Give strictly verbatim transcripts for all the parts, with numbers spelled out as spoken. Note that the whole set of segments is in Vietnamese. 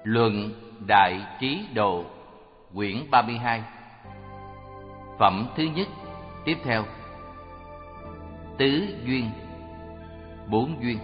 Luận Đại Trí Độ, quyển ba mươi hai. Phẩm thứ nhất. Tiếp theo. Tứ duyên, bốn duyên.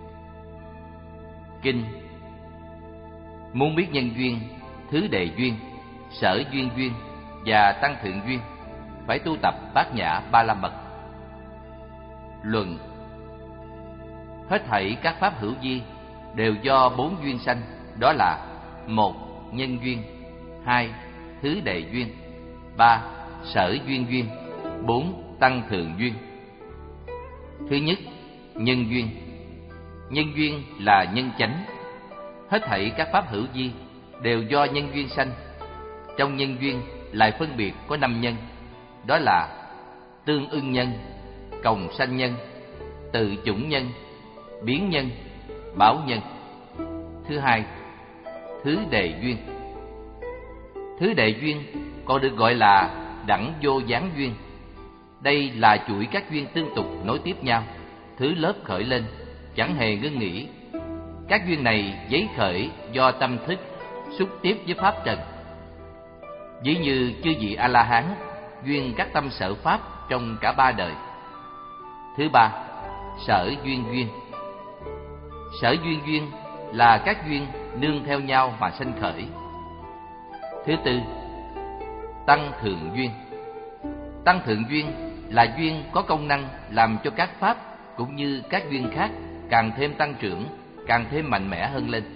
Kinh. Muốn biết nhân duyên, thứ đệ duyên, sở duyên duyên và tăng thượng duyên, phải tu tập Bát Nhã Ba La Mật. Luận. Hết thảy các pháp hữu vi đều do bốn duyên sanh, đó là: một. Nhân duyên, hai. Thứ đệ duyên, ba. Sở duyên duyên, bốn. Tăng thượng duyên. Thứ nhất, nhân duyên. Nhân duyên là nhân chánh. Hết thảy các pháp hữu vi đều do nhân duyên sanh. Trong nhân duyên lại phân biệt có năm nhân, đó là: tương ưng nhân, cộng sanh nhân, tự chủng nhân, biến nhân, báo nhân. Thứ hai, thứ đệ duyên. Thứ đệ duyên còn được gọi là đẳng vô gián duyên. Đây là chuỗi các duyên tương tục nối tiếp nhau, thứ lớp khởi lên, chẳng hề ngưng nghỉ. Các duyên này giấy khởi do tâm thức xúc tiếp với pháp trần. Ví như chư vị A-la-hán duyên các tâm sở pháp trong cả ba đời. Thứ ba, sở duyên duyên. Sở duyên duyên là các duyên nương theo nhau mà sanh khởi. Thứ tư, tăng thượng duyên. Tăng thượng duyên là duyên có công năng làm cho các pháp cũng như các duyên khác càng thêm tăng trưởng, càng thêm mạnh mẽ hơn lên.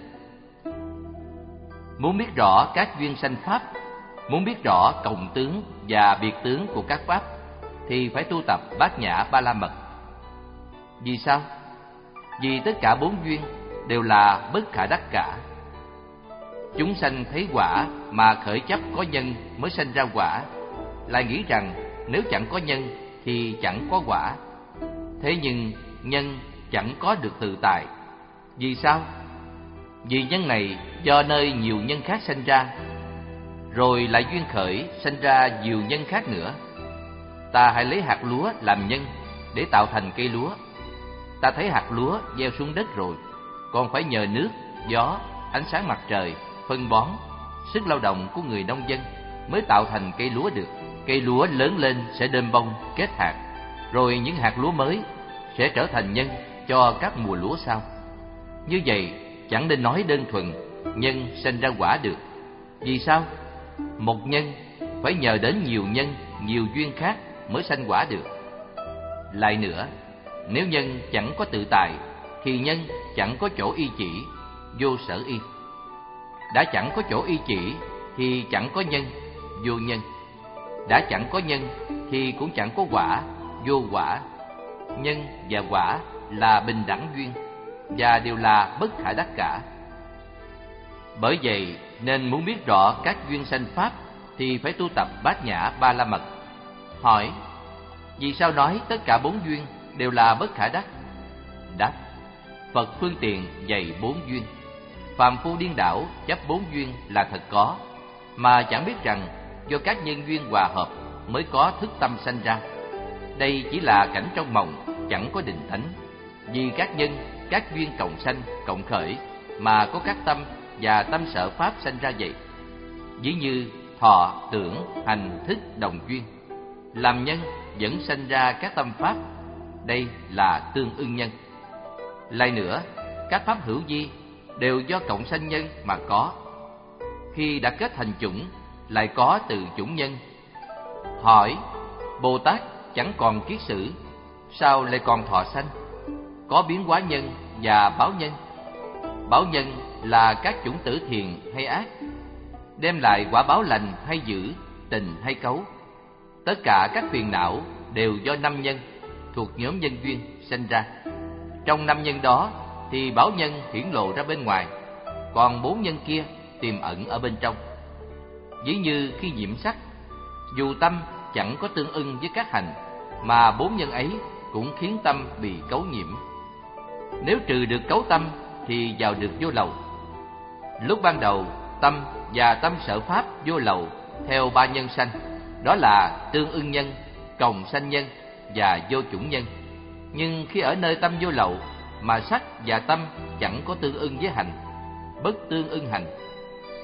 Muốn biết rõ các duyên sanh pháp, muốn biết rõ cộng tướng và biệt tướng của các pháp, thì phải tu tập Bát Nhã Ba La Mật. Vì sao? Vì tất cả bốn duyên đều là bất khả đắc cả. Chúng sanh thấy quả mà khởi chấp có nhân mới sanh ra quả, lại nghĩ rằng nếu chẳng có nhân thì chẳng có quả. Thế nhưng nhân chẳng có được tự tại. Vì sao? Vì nhân này do nơi nhiều nhân khác sanh ra, rồi lại duyên khởi sanh ra nhiều nhân khác nữa. Ta hãy lấy hạt lúa làm nhân để tạo thành cây lúa. Ta thấy hạt lúa gieo xuống đất rồi, còn phải nhờ nước, gió, ánh sáng mặt trời, phân bón, sức lao động của người nông dân mới tạo thành cây lúa được. Cây lúa lớn lên sẽ đơm bông, kết hạt, rồi những hạt lúa mới sẽ trở thành nhân cho các mùa lúa sau. Như vậy chẳng nên nói đơn thuần nhân sanh ra quả được. Vì sao? Một nhân phải nhờ đến nhiều nhân, nhiều duyên khác mới sanh quả được. Lại nữa, nếu nhân chẳng có tự tại thì nhân chẳng có chỗ y chỉ, vô sở y. Đã chẳng có chỗ y chỉ thì chẳng có nhân, vô nhân. Đã chẳng có nhân thì cũng chẳng có quả, vô quả. Nhân và quả là bình đẳng duyên và đều là bất khả đắc cả. Bởi vậy nên muốn biết rõ các duyên sanh pháp thì phải tu tập Bát Nhã Ba La Mật. Hỏi: vì sao nói tất cả bốn duyên đều là bất khả đắc? Đáp: Phật phương tiện dạy bốn duyên. Phàm phu điên đảo chấp bốn duyên là thật có, mà chẳng biết rằng do các nhân duyên hòa hợp mới có thức tâm sanh ra. Đây chỉ là cảnh trong mộng, chẳng có định tánh. Vì các nhân, các duyên cộng sanh, cộng khởi mà có các tâm và tâm sở pháp sanh ra vậy. Ví như thọ, tưởng, hành, thức đồng duyên, làm nhân dẫn sanh ra các tâm pháp. Đây là tương ưng nhân. Lại nữa, các pháp hữu vi đều do cộng sanh nhân mà có. Khi đã kết thành chủng, lại có từ chủng nhân. Hỏi: Bồ Tát chẳng còn kiết sử, sao lại còn thọ sanh? Có biến hóa nhân và báo nhân. Báo nhân là các chủng tử thiện hay ác, đem lại quả báo lành hay dữ, tình hay cấu. Tất cả các phiền não đều do năm nhân thuộc nhóm nhân duyên sanh ra. Trong năm nhân đó thì báo nhân hiển lộ ra bên ngoài, còn bốn nhân kia tiềm ẩn ở bên trong. Ví như khi nhiễm sắc, dù tâm chẳng có tương ưng với các hành, mà bốn nhân ấy cũng khiến tâm bị cấu nhiễm. Nếu trừ được cấu tâm thì vào được vô lậu. Lúc ban đầu, tâm và tâm sở pháp vô lậu theo ba nhân sanh, đó là tương ưng nhân, cộng sanh nhân và vô chủng nhân. Nhưng khi ở nơi tâm vô lậu mà sắc và tâm chẳng có tương ưng với hành, bất tương ưng hành,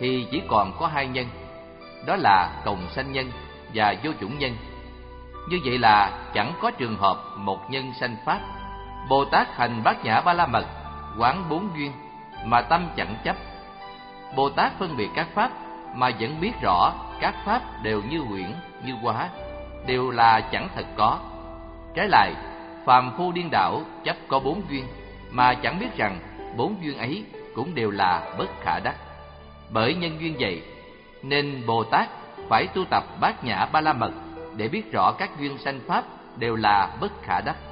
thì chỉ còn có hai nhân, đó là cộng sanh nhân và vô chủng nhân. Như vậy là chẳng có trường hợp một nhân sanh pháp. Bồ Tát hành Bát Nhã Ba La Mật, quán bốn duyên mà tâm chẳng chấp. Bồ Tát phân biệt các pháp mà vẫn biết rõ các pháp đều như huyễn, như hóa, đều là chẳng thật có. Trái lại, phàm phu điên đảo chấp có bốn duyên mà chẳng biết rằng bốn duyên ấy cũng đều là bất khả đắc. Bởi nhân duyên vậy nên Bồ Tát phải tu tập Bát Nhã Ba La Mật để biết rõ các duyên sanh pháp đều là bất khả đắc.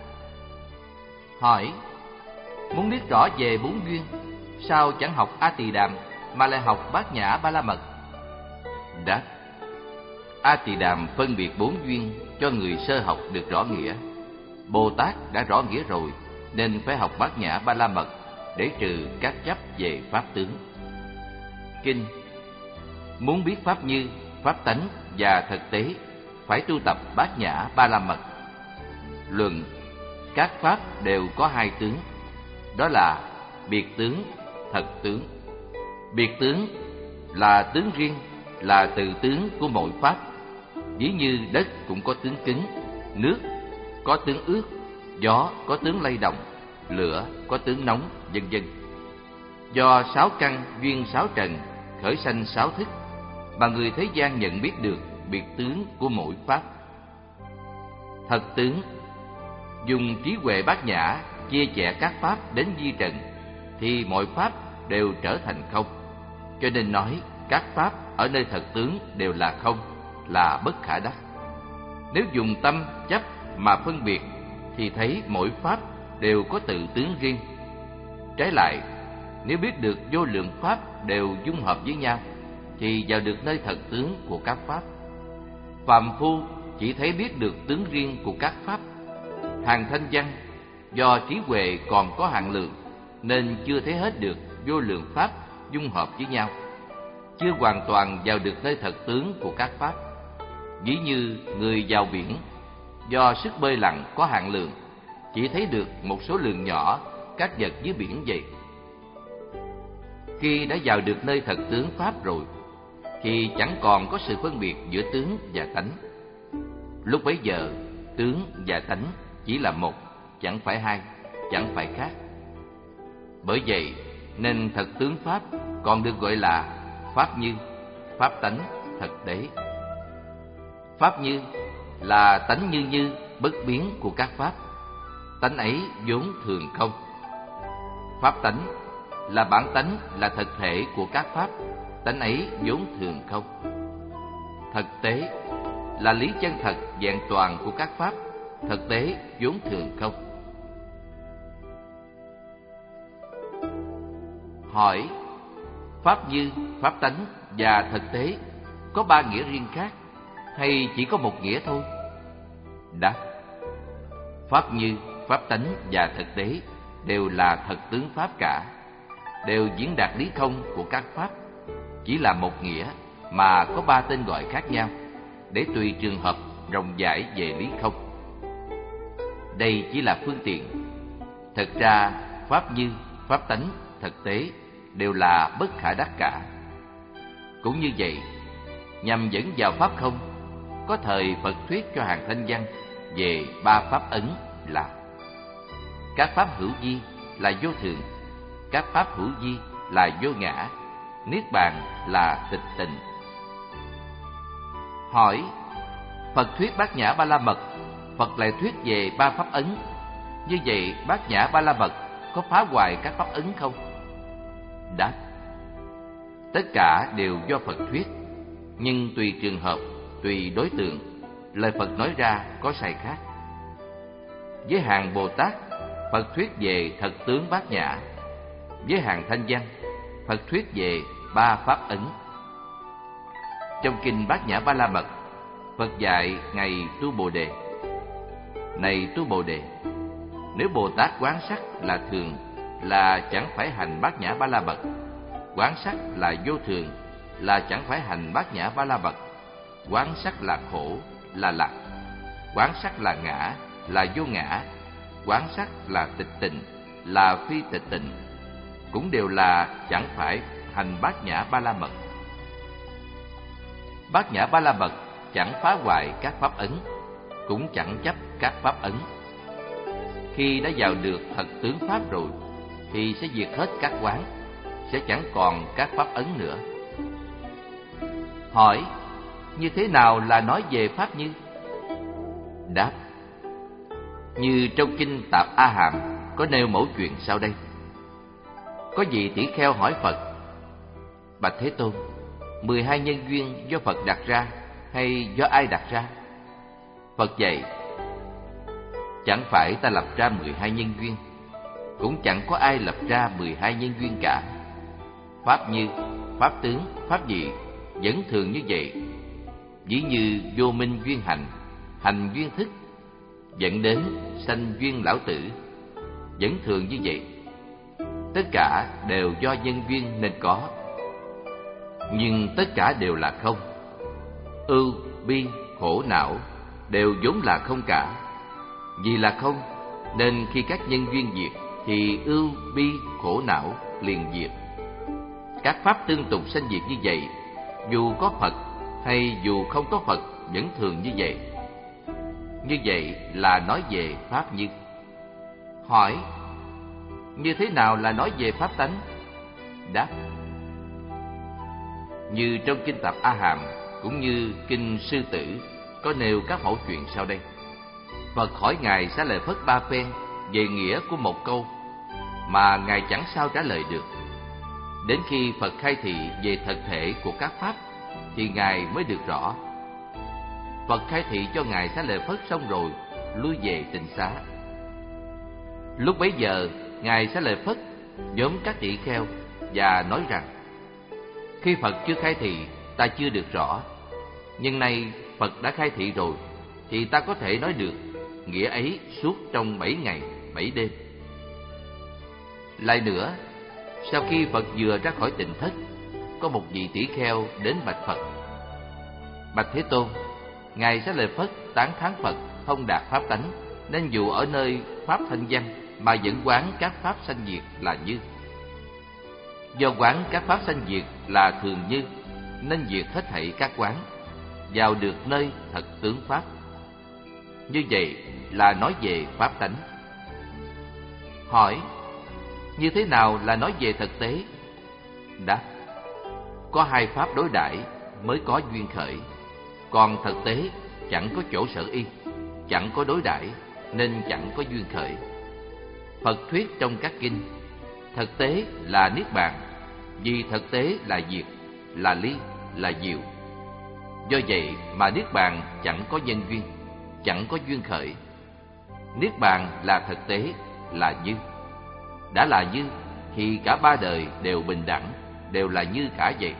Hỏi: muốn biết rõ về bốn duyên, sao chẳng học A Tỳ Đàm mà lại học Bát Nhã Ba La Mật? Đáp: A Tỳ Đàm phân biệt bốn duyên cho người sơ học được rõ nghĩa. Bồ Tát đã rõ nghĩa rồi nên phải học Bát Nhã Ba La Mật để trừ các chấp về pháp tướng. Kinh: muốn biết pháp như, pháp tánh và thực tế, phải tu tập Bát Nhã Ba La Mật. Luận: các pháp đều có hai tướng, đó là biệt tướng, thật tướng. Biệt tướng là tướng riêng, là từ tướng của mỗi pháp. Ví như đất cũng có tướng cứng, nước có tướng ướt, gió có tướng lay động, lửa có tướng nóng, vân vân. Do sáu căn duyên sáu trần khởi sanh sáu thức mà người thế gian nhận biết được biệt tướng của mỗi pháp. Thật tướng dùng trí huệ bát nhã chia chẻ các pháp đến vi trần thì mọi pháp đều trở thành không. Cho nên nói các pháp ở nơi thật tướng đều là không, là bất khả đắc. Nếu dùng tâm chấp mà phân biệt thì thấy mỗi pháp đều có tự tướng riêng. Trái lại, nếu biết được vô lượng pháp đều dung hợp với nhau thì vào được nơi thật tướng của các pháp. Phàm phu chỉ thấy biết được tướng riêng của các pháp. Hàng thanh văn do trí huệ còn có hạn lượng nên chưa thấy hết được vô lượng pháp dung hợp với nhau, chưa hoàn toàn vào được nơi thật tướng của các pháp. Ví như người vào biển, do sức bơi lặn có hạn lượng, chỉ thấy được một số lượng nhỏ các vật dưới biển vậy. Khi đã vào được nơi thật tướng pháp rồi thì chẳng còn có sự phân biệt giữa tướng và tánh. Lúc bấy giờ, tướng và tánh chỉ là một, chẳng phải hai, chẳng phải khác. Bởi vậy nên thật tướng pháp còn được gọi là pháp như, pháp tánh, thực tế. Pháp như là tánh như như, bất biến của các pháp. Tánh ấy vốn thường không. Pháp tánh là bản tánh, là thực thể của các pháp. Tánh ấy vốn thường không. Thực tế là lý chân thật vẹn toàn của các pháp. Thực tế vốn thường không. Hỏi: pháp như, pháp tánh và thực tế có ba nghĩa riêng khác hay chỉ có một nghĩa thôi? Đáp: pháp như, pháp tánh và thực tế đều là thật tướng pháp cả, đều diễn đạt lý không của các pháp, chỉ là một nghĩa mà có ba tên gọi khác nhau để tùy trường hợp rộng rãi về lý không. Đây chỉ là phương tiện. Thật ra pháp như, pháp tánh, thực tế đều là bất khả đắc cả. Cũng như vậy, nhằm dẫn vào pháp không, có thời Phật thuyết cho hàng thanh văn về ba pháp ấn là: các pháp hữu vi là vô thường, các pháp hữu vi là vô ngã, niết bàn là tịch tịnh. Hỏi: Phật thuyết Bát Nhã Ba La Mật, Phật lại thuyết về ba pháp ấn. Như vậy Bát Nhã Ba La Mật có phá hoại các pháp ấn không? Đáp: tất cả đều do Phật thuyết, nhưng tùy trường hợp, tùy đối tượng, lời Phật nói ra có sai khác. Với hàng Bồ Tát, Phật thuyết về thật tướng Bát Nhã. Với hàng thanh văn, Phật thuyết về ba pháp ấn. Trong kinh Bát Nhã Ba La Mật, Phật dạy ngày tu Bồ Đề: này tu Bồ Đề, nếu Bồ Tát quán sắc là thường, là chẳng phải hành Bát Nhã Ba La Mật. Quán sắc là vô thường, là chẳng phải hành Bát Nhã Ba La Mật. Quán sắc là khổ, là lạc. Quán sắc là ngã, là vô ngã. Quán sắc là tịch tịnh, là phi tịch tịnh, cũng đều là chẳng phải hành Bát Nhã Ba La Mật. Bát Nhã Ba La Mật chẳng phá hoại các pháp ấn, cũng chẳng chấp các pháp ấn. Khi đã vào được thật tướng pháp rồi thì sẽ diệt hết các quán, sẽ chẳng còn các pháp ấn nữa. Hỏi: như thế nào là nói về pháp như? Đáp: như trong kinh Tạp A Hàm có nêu mẫu chuyện sau đây. Có vị tỷ kheo hỏi Phật: bạch Thế Tôn, mười hai nhân duyên do Phật đặt ra hay do ai đặt ra? Phật dạy: chẳng phải ta lập ra mười hai nhân duyên, cũng chẳng có ai lập ra mười hai nhân duyên cả. Pháp như, pháp tướng, pháp gì vẫn thường như vậy. Ví như vô minh duyên hành, hành duyên thức, dẫn đến sanh duyên lão tử, vẫn thường như vậy. Tất cả đều do nhân duyên nên có, nhưng tất cả đều là không. Ưu, bi, khổ, não đều vốn là không cả. Vì là không nên khi các nhân duyên diệt thì ưu, bi, khổ, não liền diệt. Các pháp tương tục sanh diệt như vậy, dù có Phật hay dù không có Phật vẫn thường như vậy. Như vậy là nói về pháp như. Hỏi: như thế nào là nói về pháp tánh? Đáp: như trong kinh Tạp A Hàm cũng như kinh Sư Tử có nêu các mẫu chuyện sau đây. Phật hỏi Ngài Xá Lợi Phất ba phen về nghĩa của một câu mà Ngài chẳng sao trả lời được. Đến khi Phật khai thị về thật thể của các pháp thì Ngài mới được rõ. Phật khai thị cho Ngài Xá Lợi Phất xong rồi, lui về Tịnh Xá. Lúc bấy giờ, Ngài Xá Lợi Phất nhóm các tỷ kheo và nói rằng: khi Phật chưa khai thị, ta chưa được rõ, nhưng nay Phật đã khai thị rồi, thì ta có thể nói được nghĩa ấy suốt trong bảy ngày, bảy đêm. Lại nữa, sau khi Phật vừa ra khỏi Tịnh Thất, có một vị tỷ kheo đến bạch Phật: bạch Thế Tôn, Ngài Xá Lợi Phất tán thán Phật thông đạt pháp tánh, nên dù ở nơi pháp thanh văn mà vẫn quán các pháp sanh diệt là như. Do quán các pháp sanh diệt là thường như, nên diệt hết thảy các quán, vào được nơi thật tướng pháp. Như vậy là nói về pháp tánh. Hỏi: như thế nào là nói về thực tế? Đáp: có hai pháp đối đãi mới có duyên khởi, còn thực tế chẳng có chỗ sở y, chẳng có đối đãi nên chẳng có duyên khởi. Phật thuyết trong các kinh, thực tế là niết bàn, vì thực tế là diệt, là ly, là diệu. Do vậy mà niết bàn chẳng có nhân duyên, chẳng có duyên khởi. Niết bàn là thực tế, là như. Đã là như thì cả ba đời đều bình đẳng, đều là như cả vậy.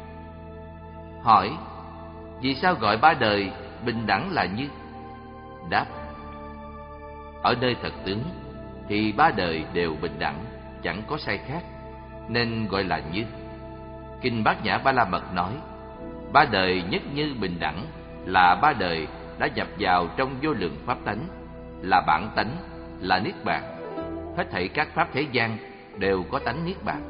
Hỏi: vì sao gọi ba đời bình đẳng là như? Đáp: ở nơi thật tướng thì ba đời đều bình đẳng, chẳng có sai khác, nên gọi là như. Kinh Bát Nhã Ba La Mật nói: ba đời nhất như bình đẳng là ba đời đã nhập vào trong vô lượng pháp tánh, là bản tánh, là niết bàn. Hết thảy các pháp thế gian đều có tánh niết bàn.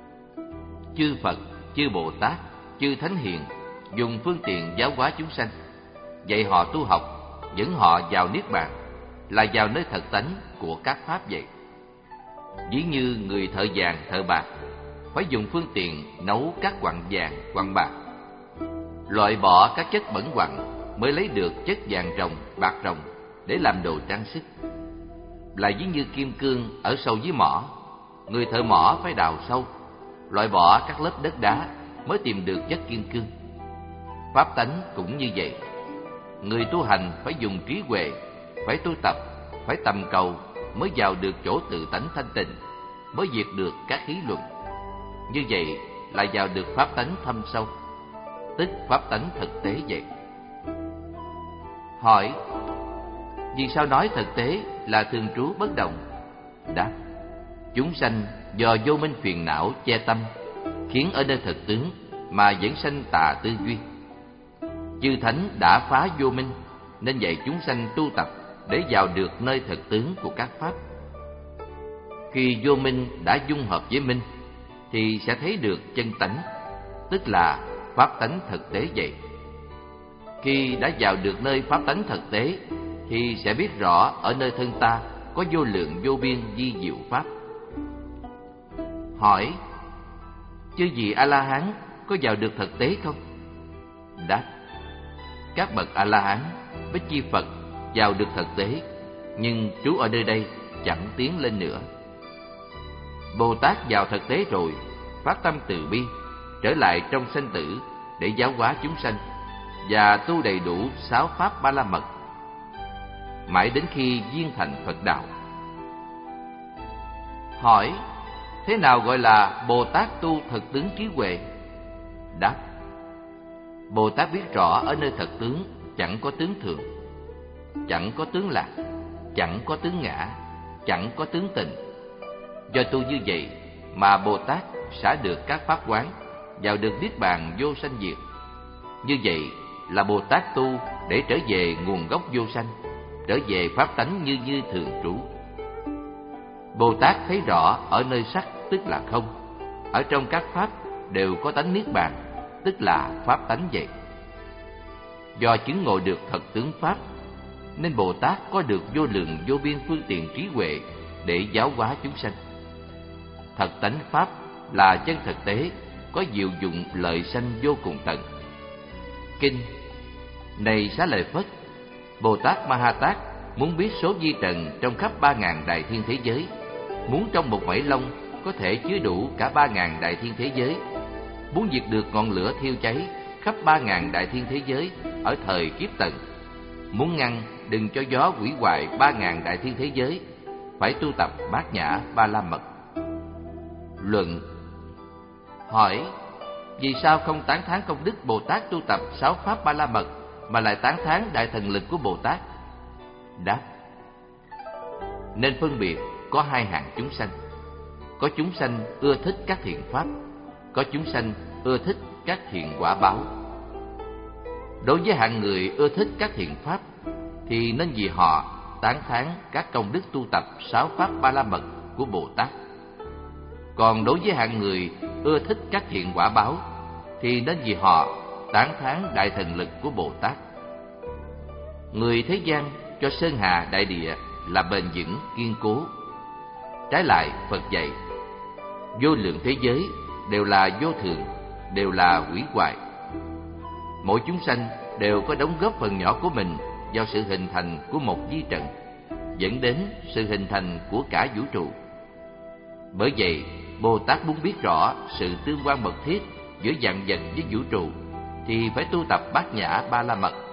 Chư Phật, chư Bồ Tát, chư Thánh Hiền dùng phương tiện giáo hóa chúng sanh, dạy họ tu học, dẫn họ vào niết bàn, là vào nơi thật tánh của các pháp vậy. Ví như người thợ vàng, thợ bạc phải dùng phương tiện nấu các quặng vàng, quặng bạc, loại bỏ các chất bẩn quặng mới lấy được chất vàng ròng, bạc ròng để làm đồ trang sức. Lại ví như kim cương ở sâu dưới mỏ, người thợ mỏ phải đào sâu, loại bỏ các lớp đất đá mới tìm được chất kim cương. Pháp tánh cũng như vậy. Người tu hành phải dùng trí huệ, phải tu tập, phải tầm cầu mới vào được chỗ tự tánh thanh tịnh, mới diệt được các khí luận. Như vậy là vào được pháp tánh thâm sâu, tức pháp tánh thực tế vậy. Hỏi: vì sao nói thực tế là thường trú bất động? Đáp: chúng sanh do vô minh phiền não che tâm, khiến ở nơi thực tướng mà vẫn sanh tà tư duy. Chư thánh đã phá vô minh, nên dạy chúng sanh tu tập để vào được nơi thực tướng của các pháp. Khi vô minh đã dung hợp với minh thì sẽ thấy được chân tánh, tức là pháp tánh thực tế vậy. Khi đã vào được nơi pháp tánh thực tế thì sẽ biết rõ ở nơi thân ta có vô lượng vô biên vi diệu pháp. Hỏi: chư vị A-la-hán có vào được thực tế không? Đáp: các bậc A-la-hán, Bích Chi Phật vào được thực tế, nhưng trú ở nơi đây chẳng tiến lên nữa. Bồ Tát vào thực tế rồi, phát tâm từ bi, trở lại trong sanh tử để giáo hóa chúng sanh và tu đầy đủ sáu pháp Ba La Mật, mãi đến khi viên thành Phật đạo. Hỏi: thế nào gọi là Bồ Tát tu thực tướng trí huệ? Đáp: Bồ Tát biết rõ ở nơi thật tướng chẳng có tướng thường, chẳng có tướng lạc, chẳng có tướng ngã, chẳng có tướng tình. Do tu như vậy mà Bồ Tát xả được các pháp quán, vào được niết bàn vô sanh diệt. Như vậy là Bồ Tát tu để trở về nguồn gốc vô sanh, trở về pháp tánh như như thường trú. Bồ Tát thấy rõ ở nơi sắc tức là không, ở trong các pháp đều có tánh niết bàn, tức là pháp tánh vậy. Do chứng ngộ được thật tướng pháp, nên Bồ Tát có được vô lượng vô biên phương tiện trí huệ để giáo hóa chúng sanh. Thật tánh pháp là chân thực tế, có diệu dụng lợi sanh vô cùng tận. Kinh: này Xá Lợi Phất, Bồ Tát Ma Ha Tát muốn biết số vi trần trong khắp ba ngàn đại thiên thế giới, muốn trong một mảy lông có thể chứa đủ cả ba ngàn đại thiên thế giới, muốn diệt được ngọn lửa thiêu cháy khắp ba ngàn đại thiên thế giới ở thời kiếp tận, muốn ngăn đừng cho gió hủy hoại ba ngàn đại thiên thế giới, phải tu tập Bát Nhã Ba La Mật. Luận: hỏi: vì sao không tán thán công đức Bồ Tát tu tập sáu pháp Ba La Mật, mà lại tán thán đại thần lực của Bồ Tát? Đáp: nên phân biệt có hai hạng chúng sanh. Có chúng sanh ưa thích các thiện pháp, có chúng sanh ưa thích các thiện quả báo. Đối với hạng người ưa thích các thiện pháp thì nên vì họ tán thán các công đức tu tập sáu pháp Ba La Mật của Bồ Tát. Còn đối với hạng người ưa thích các thiện quả báo thì nên vì họ tán thán đại thần lực của Bồ Tát. Người thế gian cho sơn hà đại địa là bền vững kiên cố. Trái lại, Phật dạy vô lượng thế giới đều là vô thường, đều là hủy hoại. Mỗi chúng sanh đều có đóng góp phần nhỏ của mình vào sự hình thành của một vi trần, dẫn đến sự hình thành của cả vũ trụ. Bởi vậy, Bồ Tát muốn biết rõ sự tương quan mật thiết giữa vạn vật với vũ trụ thì phải tu tập Bát Nhã Ba La Mật.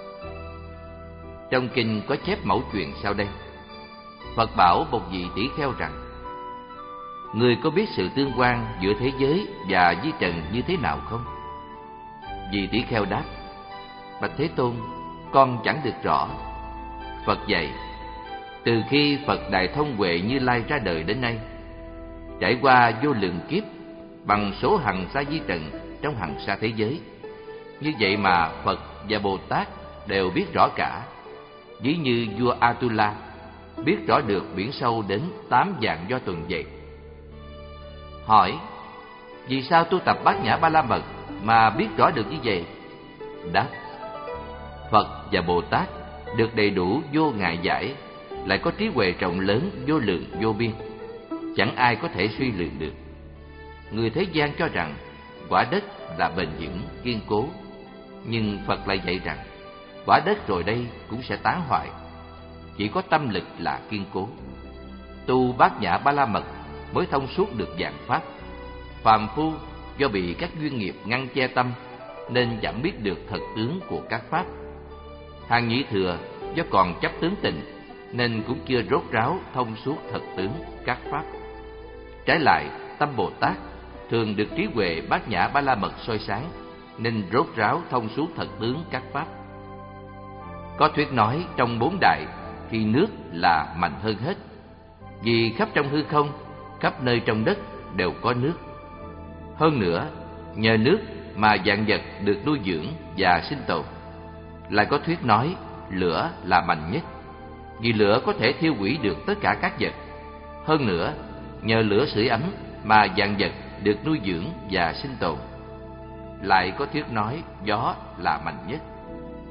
Trong kinh có chép mẫu chuyện sau đây. Phật bảo một vị tỷ kheo rằng: người có biết sự tương quan giữa thế giới và vi trần như thế nào không? Vị tỷ kheo đáp: bạch Thế Tôn, con chẳng được rõ. Phật dạy: từ khi Phật Đại Thông Huệ Như Lai ra đời đến nay, trải qua vô lượng kiếp bằng số hằng sa vi trần trong hằng sa thế giới, như vậy mà Phật và Bồ Tát đều biết rõ cả. Ví như vua Atula biết rõ được biển sâu đến tám vạn do tuần vậy. Hỏi: vì sao tu tập Bát Nhã Ba La Mật mà biết rõ được như vậy? Đáp: Phật và Bồ Tát được đầy đủ vô ngại giải, lại có trí huệ rộng lớn vô lượng vô biên, chẳng ai có thể suy lường được. Người thế gian cho rằng quả đất là bền vững kiên cố, nhưng Phật lại dạy rằng quả đất rồi đây cũng sẽ tán hoại, chỉ có tâm lực là kiên cố. Tu Bát Nhã Ba La Mật mới thông suốt được vạn pháp. Phàm phu do bị các duyên nghiệp ngăn che tâm nên chẳng biết được thật tướng của các pháp. Hàng nhị thừa do còn chấp tướng tình nên cũng chưa rốt ráo thông suốt thật tướng các pháp. Trái lại, tâm Bồ Tát thường được trí huệ Bát Nhã Ba La Mật soi sáng nên rốt ráo thông suốt thật tướng các pháp. Có thuyết nói trong bốn đại thì nước là mạnh hơn hết, vì khắp trong hư không, khắp nơi trong đất đều có nước. Hơn nữa, nhờ nước mà vạn vật được nuôi dưỡng và sinh tồn. Lại có thuyết nói lửa là mạnh nhất, vì lửa có thể thiêu hủy được tất cả các vật. Hơn nữa, nhờ lửa sưởi ấm mà vạn vật được nuôi dưỡng và sinh tồn. Lại có thuyết nói gió là mạnh nhất,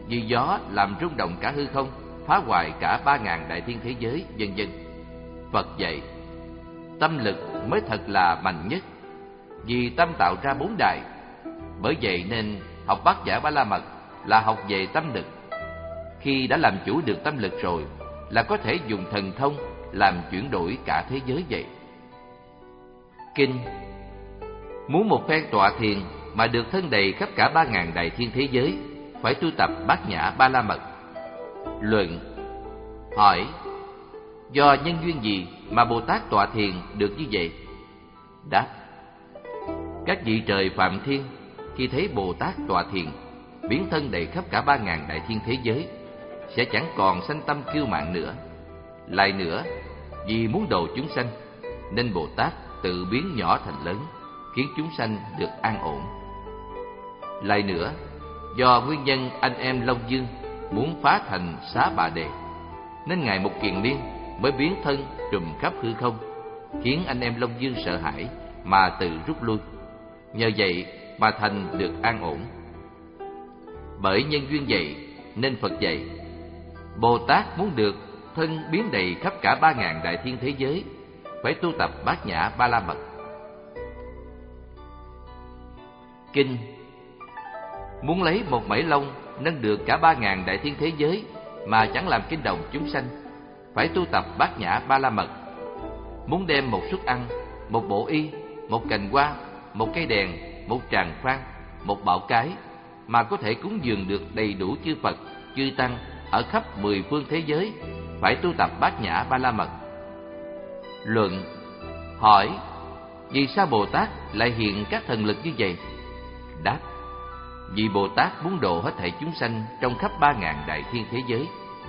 Vì gió làm rung động cả hư không, phá hoại cả ba ngàn đại thiên thế giới, vân vân. Phật dạy, tâm lực mới thật là mạnh nhất, vì tâm tạo ra bốn đại. Bởi vậy nên học Bát Nhã Ba La Mật là học về tâm lực. Khi đã làm chủ được tâm lực rồi, là có thể dùng thần thông làm chuyển đổi cả thế giới vậy. Kinh. Muốn một phen tọa thiền mà được thân đầy khắp cả ba ngàn đại thiên thế giới, phải tu tập Bát Nhã Ba La Mật. Luận. Hỏi: do nhân duyên gì mà Bồ Tát tọa thiền được như vậy? Đáp: các vị trời Phạm Thiên khi thấy Bồ Tát tọa thiền, biến thân đầy khắp cả ba ngàn đại thiên thế giới, sẽ chẳng còn sanh tâm kiêu mạn nữa. Lại nữa, vì muốn độ chúng sanh, nên Bồ Tát tự biến nhỏ thành lớn, khiến chúng sanh được an ổn. Lại nữa, do nguyên nhân anh em Long Dương muốn phá thành Xá Bà Đề, nên Ngài Mục Kiền Liên mới biến thân trùm khắp hư không, khiến anh em Long Dương sợ hãi mà tự rút lui. Nhờ vậy mà thành được an ổn. Bởi nhân duyên vậy nên Phật dạy, Bồ Tát muốn được thân biến đầy khắp cả ba ngàn đại thiên thế giới, phải tu tập Bát Nhã Ba La Mật. Kinh. Muốn lấy một mảy lông nâng được cả ba ngàn đại thiên thế giới mà chẳng làm kinh động chúng sanh, phải tu tập Bát Nhã Ba La Mật. Muốn đem một suất ăn, một bộ y, một cành hoa, một cây đèn, một tràng phan, một bảo cái mà có thể cúng dường được đầy đủ chư Phật, chư Tăng ở khắp mười phương thế giới, phải tu tập Bát Nhã Ba La Mật. Luận. Hỏi: vì sao Bồ Tát lại hiện các thần lực như vậy? Đáp: vì Bồ Tát muốn độ hết thảy chúng sanh trong khắp ba ngàn đại thiên thế giới.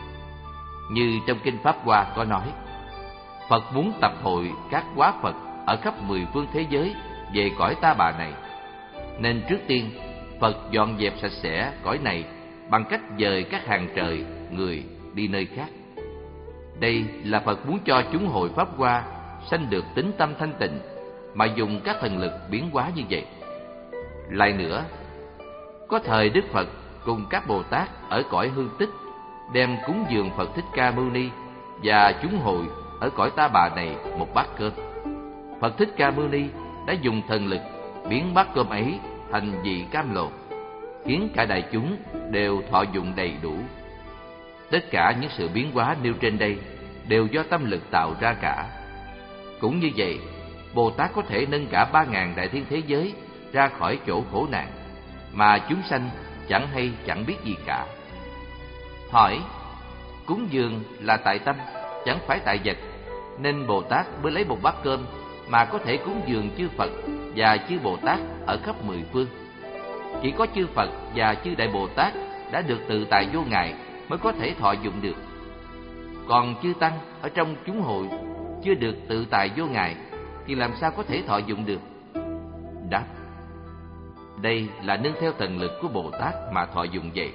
Như trong Kinh Pháp Hoa có nói, Phật muốn tập hội các hóa Phật ở khắp mười phương thế giới về cõi Ta Bà này, nên trước tiên Phật dọn dẹp sạch sẽ cõi này bằng cách dời các hàng trời người đi nơi khác. Đây là Phật muốn cho chúng hội Pháp Hoa sanh được tính tâm thanh tịnh, mà dùng các thần lực biến hóa như vậy. Lại nữa, có thời Đức Phật cùng các Bồ Tát ở cõi Hư Tích đem cúng dường Phật Thích Ca Mâu Ni và chúng hội ở cõi Ta Bà này một bát cơm. Phật Thích Ca Mâu Ni đã dùng thần lực biến bát cơm ấy thành vị cam lồ, khiến cả đại chúng đều thọ dụng đầy đủ. Tất cả những sự biến hóa nêu trên đây đều do tâm lực tạo ra cả. Cũng như vậy, Bồ Tát có thể nâng cả ba ngàn đại thiên thế giới ra khỏi chỗ khổ nạn, mà chúng sanh chẳng hay chẳng biết gì cả. Hỏi: cúng dường là tại tâm, chẳng phải tại vật, nên Bồ Tát mới lấy một bát cơm mà có thể cúng dường chư Phật và chư Bồ Tát ở khắp mười phương. Chỉ có chư Phật và chư Đại Bồ Tát đã được tự tại vô ngại mới có thể thọ dụng được. Còn chư Tăng ở trong chúng hội chưa được tự tại vô ngại thì làm sao có thể thọ dụng được? Đáp: đây là nương theo thần lực của Bồ Tát mà thọ dụng vậy.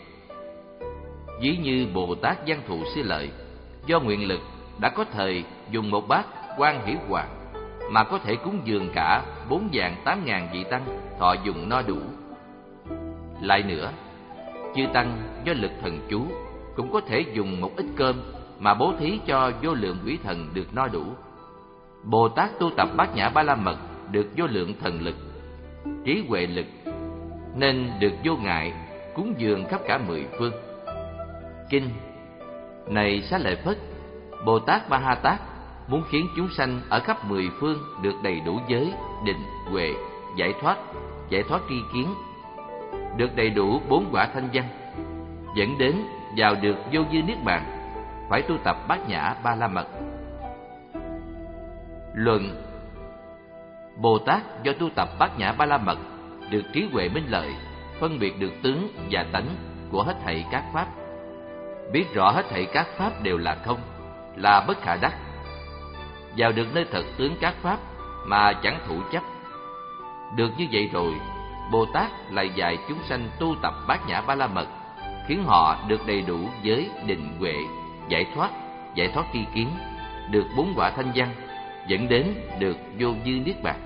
Ví như Bồ Tát Văn Thù Sư Lợi, do nguyện lực đã có thời dùng một bát Quan Hỷ Hoàng mà có thể cúng dường cả bốn vạn tám ngàn vị Tăng thọ dụng no đủ. Lại nữa, chư Tăng do lực thần chú cũng có thể dùng một ít cơm mà bố thí cho vô lượng quỷ thần được no đủ. Bồ Tát tu tập Bát Nhã Ba La Mật được vô lượng thần lực, trí huệ lực, nên được vô ngại cúng dường khắp cả mười phương. Kinh. Này Xá Lợi Phất, Bồ Tát Ma Ha Tát muốn khiến chúng sanh ở khắp mười phương được đầy đủ giới, định, huệ, giải thoát, giải thoát tri kiến, được đầy đủ bốn quả thanh văn, dẫn đến vào được vô dư niết bàn, phải tu tập Bát Nhã Ba La Mật. Luận. Bồ Tát do tu tập Bát Nhã Ba La Mật được trí huệ minh lợi, phân biệt được tướng và tánh của hết thảy các pháp, biết rõ hết thảy các pháp đều là không, là bất khả đắc, vào được nơi thật tướng các pháp mà chẳng thủ chấp. Được như vậy rồi, Bồ Tát lại dạy chúng sanh tu tập Bát Nhã Ba La Mật, khiến họ được đầy đủ giới, định, huệ, giải thoát, giải thoát tri kiến, được bốn quả thanh văn, dẫn đến được vô dư niết bàn.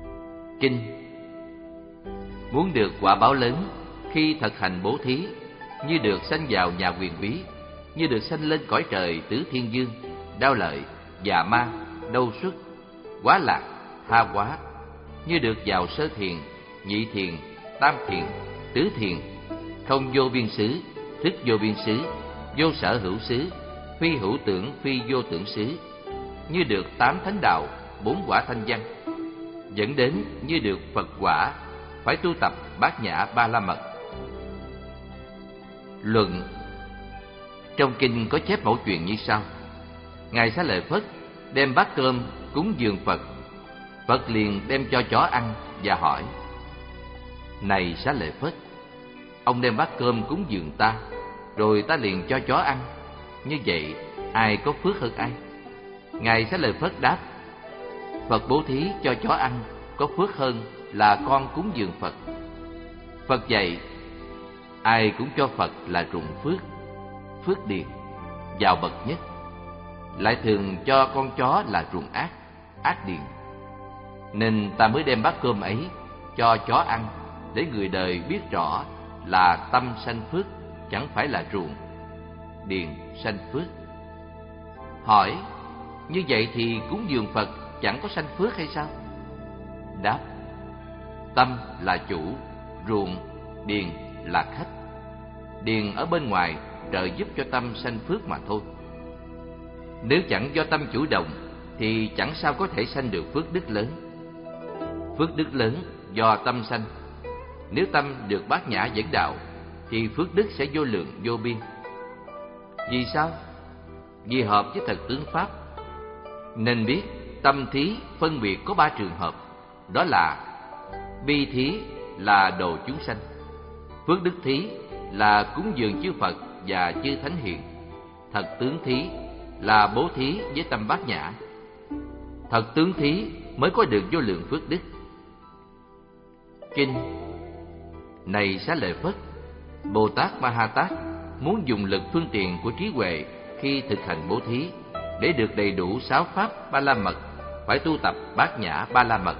Kinh. Muốn được quả báo lớn khi thực hành bố thí, như được sanh vào nhà quyền bí, như được sanh lên cõi trời tứ thiên dương, đao lợi, già ma, đâu xuất, quá lạc, tha quá, như được vào sơ thiền, nhị thiền, tam thiền, tứ thiền, không vô biên xứ, thức vô biên xứ, vô sở hữu xứ, phi hữu tưởng phi vô tưởng xứ, như được tám thánh đạo, bốn quả thanh văn, dẫn đến như được Phật quả, phải tu tập bát nhã ba la mật. Luận. Trong kinh có chép mẫu chuyện như sau: Ngài Xá Lợi Phất đem bát cơm cúng dường Phật. Phật liền đem cho chó ăn và hỏi: Này Xá Lợi Phất, ông đem bát cơm cúng dường ta, rồi ta liền cho chó ăn, như vậy ai có phước hơn ai? Ngài Xá Lợi Phất đáp: Phật bố thí cho chó ăn có phước hơn là con cúng dường Phật. Phật dạy: Ai cũng cho Phật là ruộng phước, phước điền, giàu bậc nhất, lại thường cho con chó là ruộng ác, ác điền. Nên ta mới đem bát cơm ấy cho chó ăn, để người đời biết rõ là tâm sanh phước, chẳng phải là ruộng, điền sanh phước. Hỏi: Như vậy thì cúng dường Phật chẳng có sanh phước hay sao? Đáp: Tâm là chủ, ruộng, điền là khách. Điền ở bên ngoài trợ giúp cho tâm sanh phước mà thôi. Nếu chẳng do tâm chủ động thì chẳng sao có thể sanh được phước đức lớn. Phước đức lớn do tâm sanh. Nếu tâm được bát nhã dẫn đạo thì phước đức sẽ vô lượng vô biên. Vì sao? Vì hợp với thật tướng pháp. Nên biết tâm thí phân biệt có ba trường hợp, đó là bi thí là độ chúng sanh, phước đức thí là cúng dường chư Phật và chư Thánh Hiền, thật tướng thí là bố thí với tâm bát nhã. Thật tướng thí mới có được vô lượng phước đức. Kinh. Này Xá Lợi Phất, Bồ Tát Ma Ha Tát muốn dùng lực phương tiện của trí huệ khi thực hành bố thí để được đầy đủ sáu pháp ba la mật, phải tu tập bát nhã ba la mật.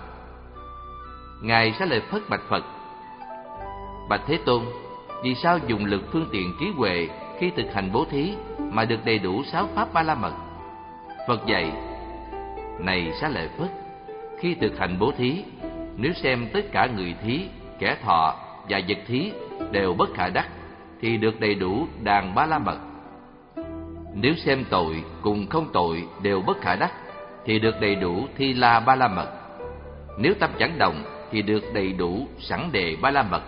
Ngài Xá Lợi Phất bạch Phật: Bạch Thế Tôn, vì sao dùng lực phương tiện trí huệ khi thực hành bố thí mà được đầy đủ sáu pháp ba la mật? Phật dạy: Này Xá Lợi Phất, khi thực hành bố thí, nếu xem tất cả người thí, kẻ thọ và vật thí đều bất khả đắc, thì được đầy đủ đàn ba la mật. Nếu xem tội cùng không tội đều bất khả đắc, thì được đầy đủ thi la ba la mật. Nếu tâm chẳng động thì được đầy đủ sẵn đề ba la mật.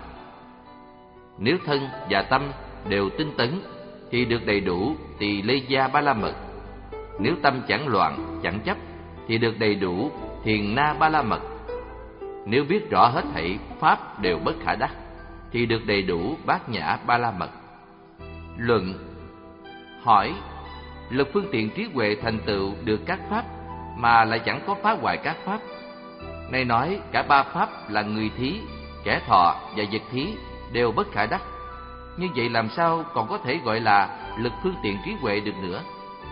Nếu thân và tâm đều tinh tấn thì được đầy đủ tỳ lê gia ba la mật. Nếu tâm chẳng loạn, chẳng chấp thì được đầy đủ thiền na ba la mật. Nếu biết rõ hết thảy pháp đều bất khả đắc thì được đầy đủ bát nhã ba la mật. Luận. Hỏi: Lực phương tiện trí huệ thành tựu được các pháp mà lại chẳng có phá hoại các pháp. Này nói cả ba pháp là người thí, kẻ thọ và vật thí đều bất khả đắc. Như vậy làm sao còn có thể gọi là lực phương tiện trí huệ được nữa?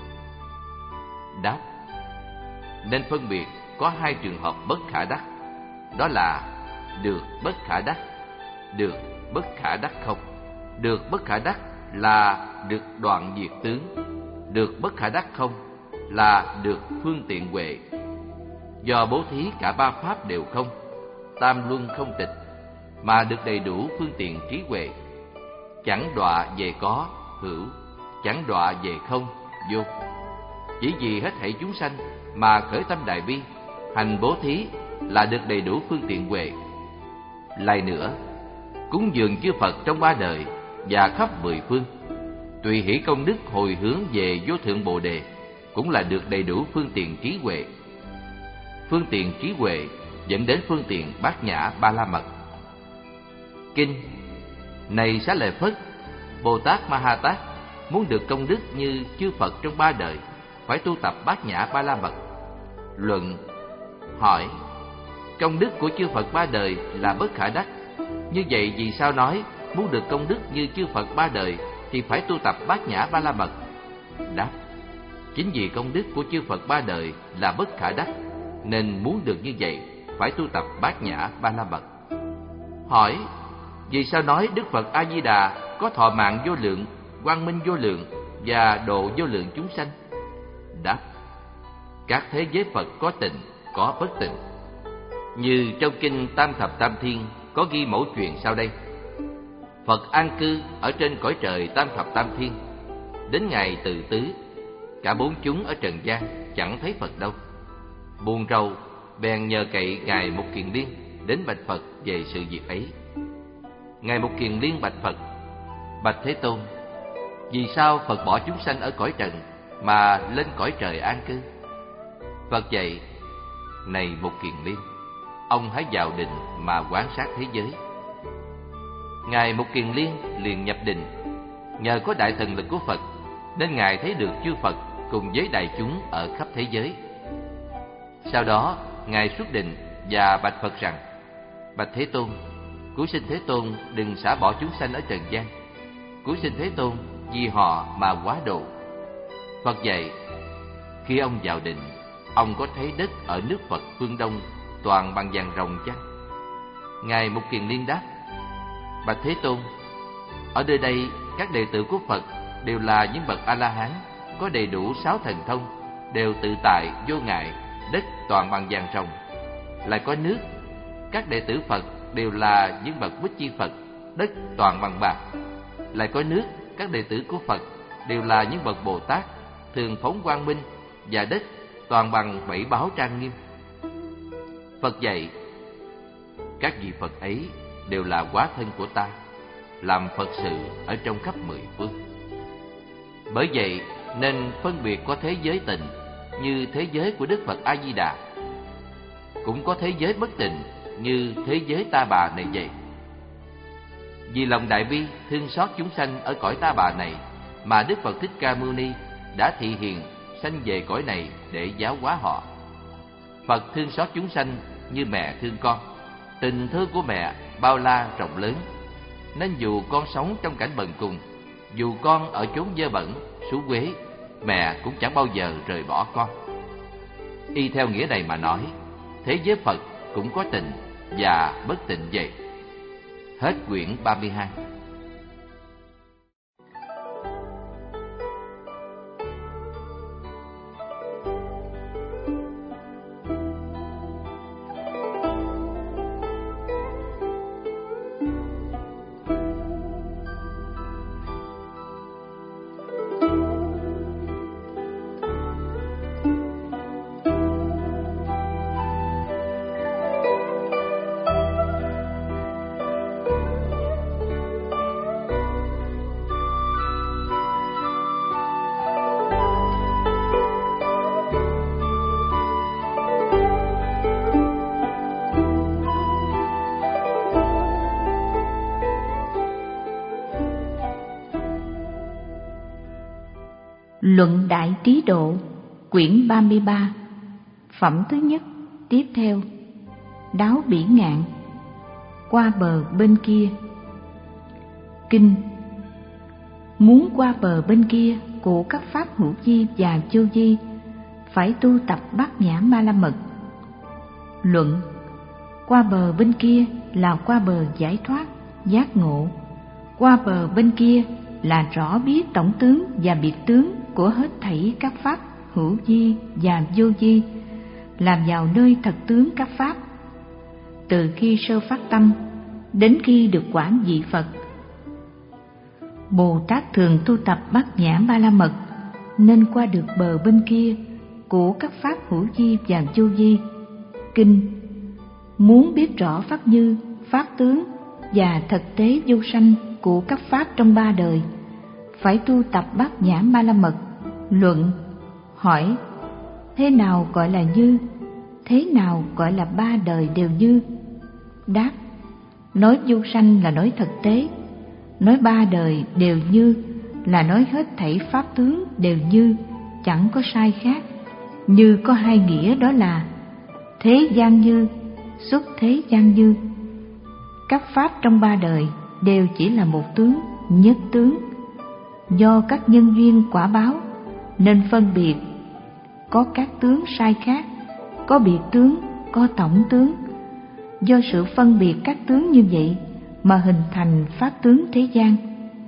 Đáp: Nên phân biệt có hai trường hợp bất khả đắc, đó là được bất khả đắc, được bất khả đắc không. Được bất khả đắc là được đoạn diệt tướng, được bất khả đắc không là được phương tiện huệ. Do bố thí cả ba pháp đều không, tam luân không tịch, mà được đầy đủ phương tiện trí huệ. Chẳng đọa về có, hữu, chẳng đọa về không, vô. Chỉ vì hết thảy chúng sanh mà khởi tâm đại bi, hành bố thí là được đầy đủ phương tiện huệ. Lại nữa, cúng dường chư Phật trong ba đời và khắp mười phương, tùy hỷ công đức hồi hướng về vô thượng Bồ Đề, cũng là được đầy đủ phương tiện trí huệ. Phương tiện trí huệ dẫn đến phương tiện bát nhã ba la mật. Kinh. Này Xá Lợi Phất, Bồ Tát Ma Ha Tát muốn được công đức như chư Phật trong ba đời, phải tu tập bát nhã ba la mật. Luận. Hỏi: Công đức của chư Phật ba đời là bất khả đắc. Như vậy vì sao nói muốn được công đức như chư Phật ba đời thì phải tu tập bát nhã ba la mật? Đáp: Chính vì công đức của chư Phật ba đời là bất khả đắc, nên muốn được như vậy phải tu tập bát nhã ba la mật. Hỏi: Vì sao nói Đức Phật A Di Đà có thọ mạng vô lượng, quang minh vô lượng và độ vô lượng chúng sanh? Đáp: các thế giới Phật có tịnh, có bất tịnh. Như trong kinh Tam Thập Tam Thiên có ghi mẫu chuyện sau đây: Phật an cư ở trên cõi trời Tam Thập Tam Thiên. Đến ngày Tự Tứ, cả bốn chúng ở trần gian chẳng thấy Phật đâu. Buồn rầu, bèn nhờ cậy ngài Mục Kiền Liên đến bạch Phật về sự việc ấy. Ngài Mục Kiền Liên bạch Phật: bạch Thế Tôn, vì sao Phật bỏ chúng sanh ở cõi trần mà lên cõi trời an cư? Phật dạy: này Mục Kiền Liên, ông hãy vào định mà quan sát thế giới. Ngài Mục Kiền Liên liền nhập định. Nhờ có đại thần lực của Phật nên ngài thấy được chư Phật cùng với đại chúng ở khắp thế giới. Sau đó ngài xuất định và bạch Phật rằng: bạch Thế Tôn, Cứu sinh Thế Tôn đừng xả bỏ chúng sanh ở trần gian. Cứu sinh Thế Tôn vì họ mà hóa độ. Phật dạy: khi ông vào định, ông có thấy đất ở nước Phật phương Đông toàn bằng vàng ròng chăng? Ngài Mục Kiền Liên đáp: bạch Thế Tôn, ở nơi đây các đệ tử của Phật đều là những bậc A-la-hán, có đầy đủ sáu thần thông, đều tự tại vô ngại, đất toàn bằng vàng ròng. Lại có nước, các đệ tử Phật đều là những bậc Bích Chi Phật, đất toàn bằng bạc. Lại có nước, các đệ tử của Phật đều là những bậc Bồ Tát, thường phóng quang minh, và đất toàn bằng bảy báo trang nghiêm. Phật dạy: các vị Phật ấy đều là hóa thân của ta, làm Phật sự ở trong khắp mười phương. Bởi vậy nên phân biệt có thế giới tịnh như thế giới của Đức Phật A Di Đà, cũng có thế giới bất tịnh như thế giới Ta Bà này vậy. Vì lòng đại bi thương xót chúng sanh ở cõi Ta Bà này mà Đức Phật Thích Ca Mâu Ni đã thị hiện sanh về cõi này để giáo hóa họ. Phật thương xót chúng sanh như mẹ thương con. Tình thương của mẹ bao la rộng lớn, nên dù con sống trong cảnh bần cùng, dù con ở chốn dơ bẩn, xú uế, mẹ cũng chẳng bao giờ rời bỏ con. Y theo nghĩa này mà nói, thế giới Phật cũng có tịnh và bất tịnh vậy. Hết quyển ba mươi hai. Luận Đại Trí Độ, quyển ba mươi ba, phẩm thứ nhất, tiếp theo. Đáo Bỉ Ngạn, qua bờ bên kia. Kinh: muốn qua bờ bên kia của các pháp hữu vi và vô vi, phải tu tập Bát Nhã Ma La Mật. Luận: qua bờ bên kia là qua bờ giải thoát, giác ngộ. Qua bờ bên kia là rõ biết tổng tướng và biệt tướng của hết thảy các pháp hữu vi và vô vi, làm vào nơi thật tướng các pháp. Từ khi sơ phát tâm đến khi được quả vị Phật, Bồ Tát thường tu tập Bát Nhã Ma La Mật, nên qua được bờ bên kia của các pháp hữu vi và vô vi. Kinh: muốn biết rõ pháp như, pháp tướng và thực tế vô sanh của các pháp trong ba đời, phải tu tập Bát Nhã Ma La Mật. Luận: hỏi: thế nào gọi là như? Thế nào gọi là ba đời đều như? Đáp: nói vô sanh là nói thực tế, nói ba đời đều như là nói hết thảy pháp tướng đều như, chẳng có sai khác. Như có hai nghĩa, đó là thế gian như, xuất thế gian như. Các pháp trong ba đời đều chỉ là một tướng, nhất tướng. Do các nhân duyên quả báo nên phân biệt, có các tướng sai khác, có biệt tướng, có tổng tướng. Do sự phân biệt các tướng như vậy mà hình thành pháp tướng thế gian.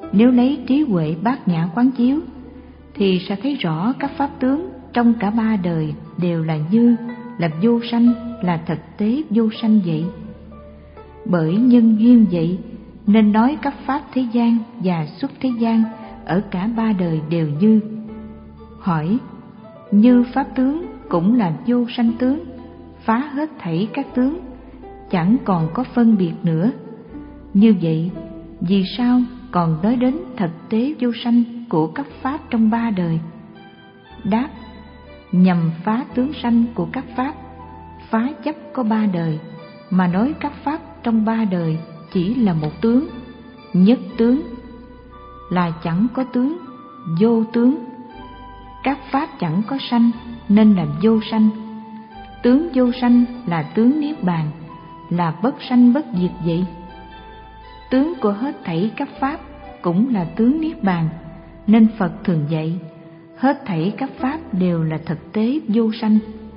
Nếu lấy trí huệ bát nhã quán chiếu thì sẽ thấy rõ các pháp tướng trong cả ba đời đều là như, là vô sanh, là thực tế vô sanh vậy. Bởi nhân duyên vậy nên nói các pháp thế gian và xuất thế gian ở cả ba đời đều như. Hỏi: như pháp tướng cũng là vô sanh tướng, phá hết thảy các tướng, chẳng còn có phân biệt nữa. Như vậy, vì sao còn nói đến thực tế vô sanh của các pháp trong ba đời? Đáp: nhằm phá tướng sanh của các pháp, phá chấp có ba đời, mà nói các pháp trong ba đời chỉ là một tướng, nhất tướng, là chẳng có tướng, vô tướng. Các pháp chẳng có sanh nên là vô sanh. Tướng vô sanh là tướng niết bàn, là bất sanh bất diệt vậy. Tướng của hết thảy các pháp cũng là tướng niết bàn, nên Phật thường dạy hết thảy các pháp đều là thực tế vô sanh.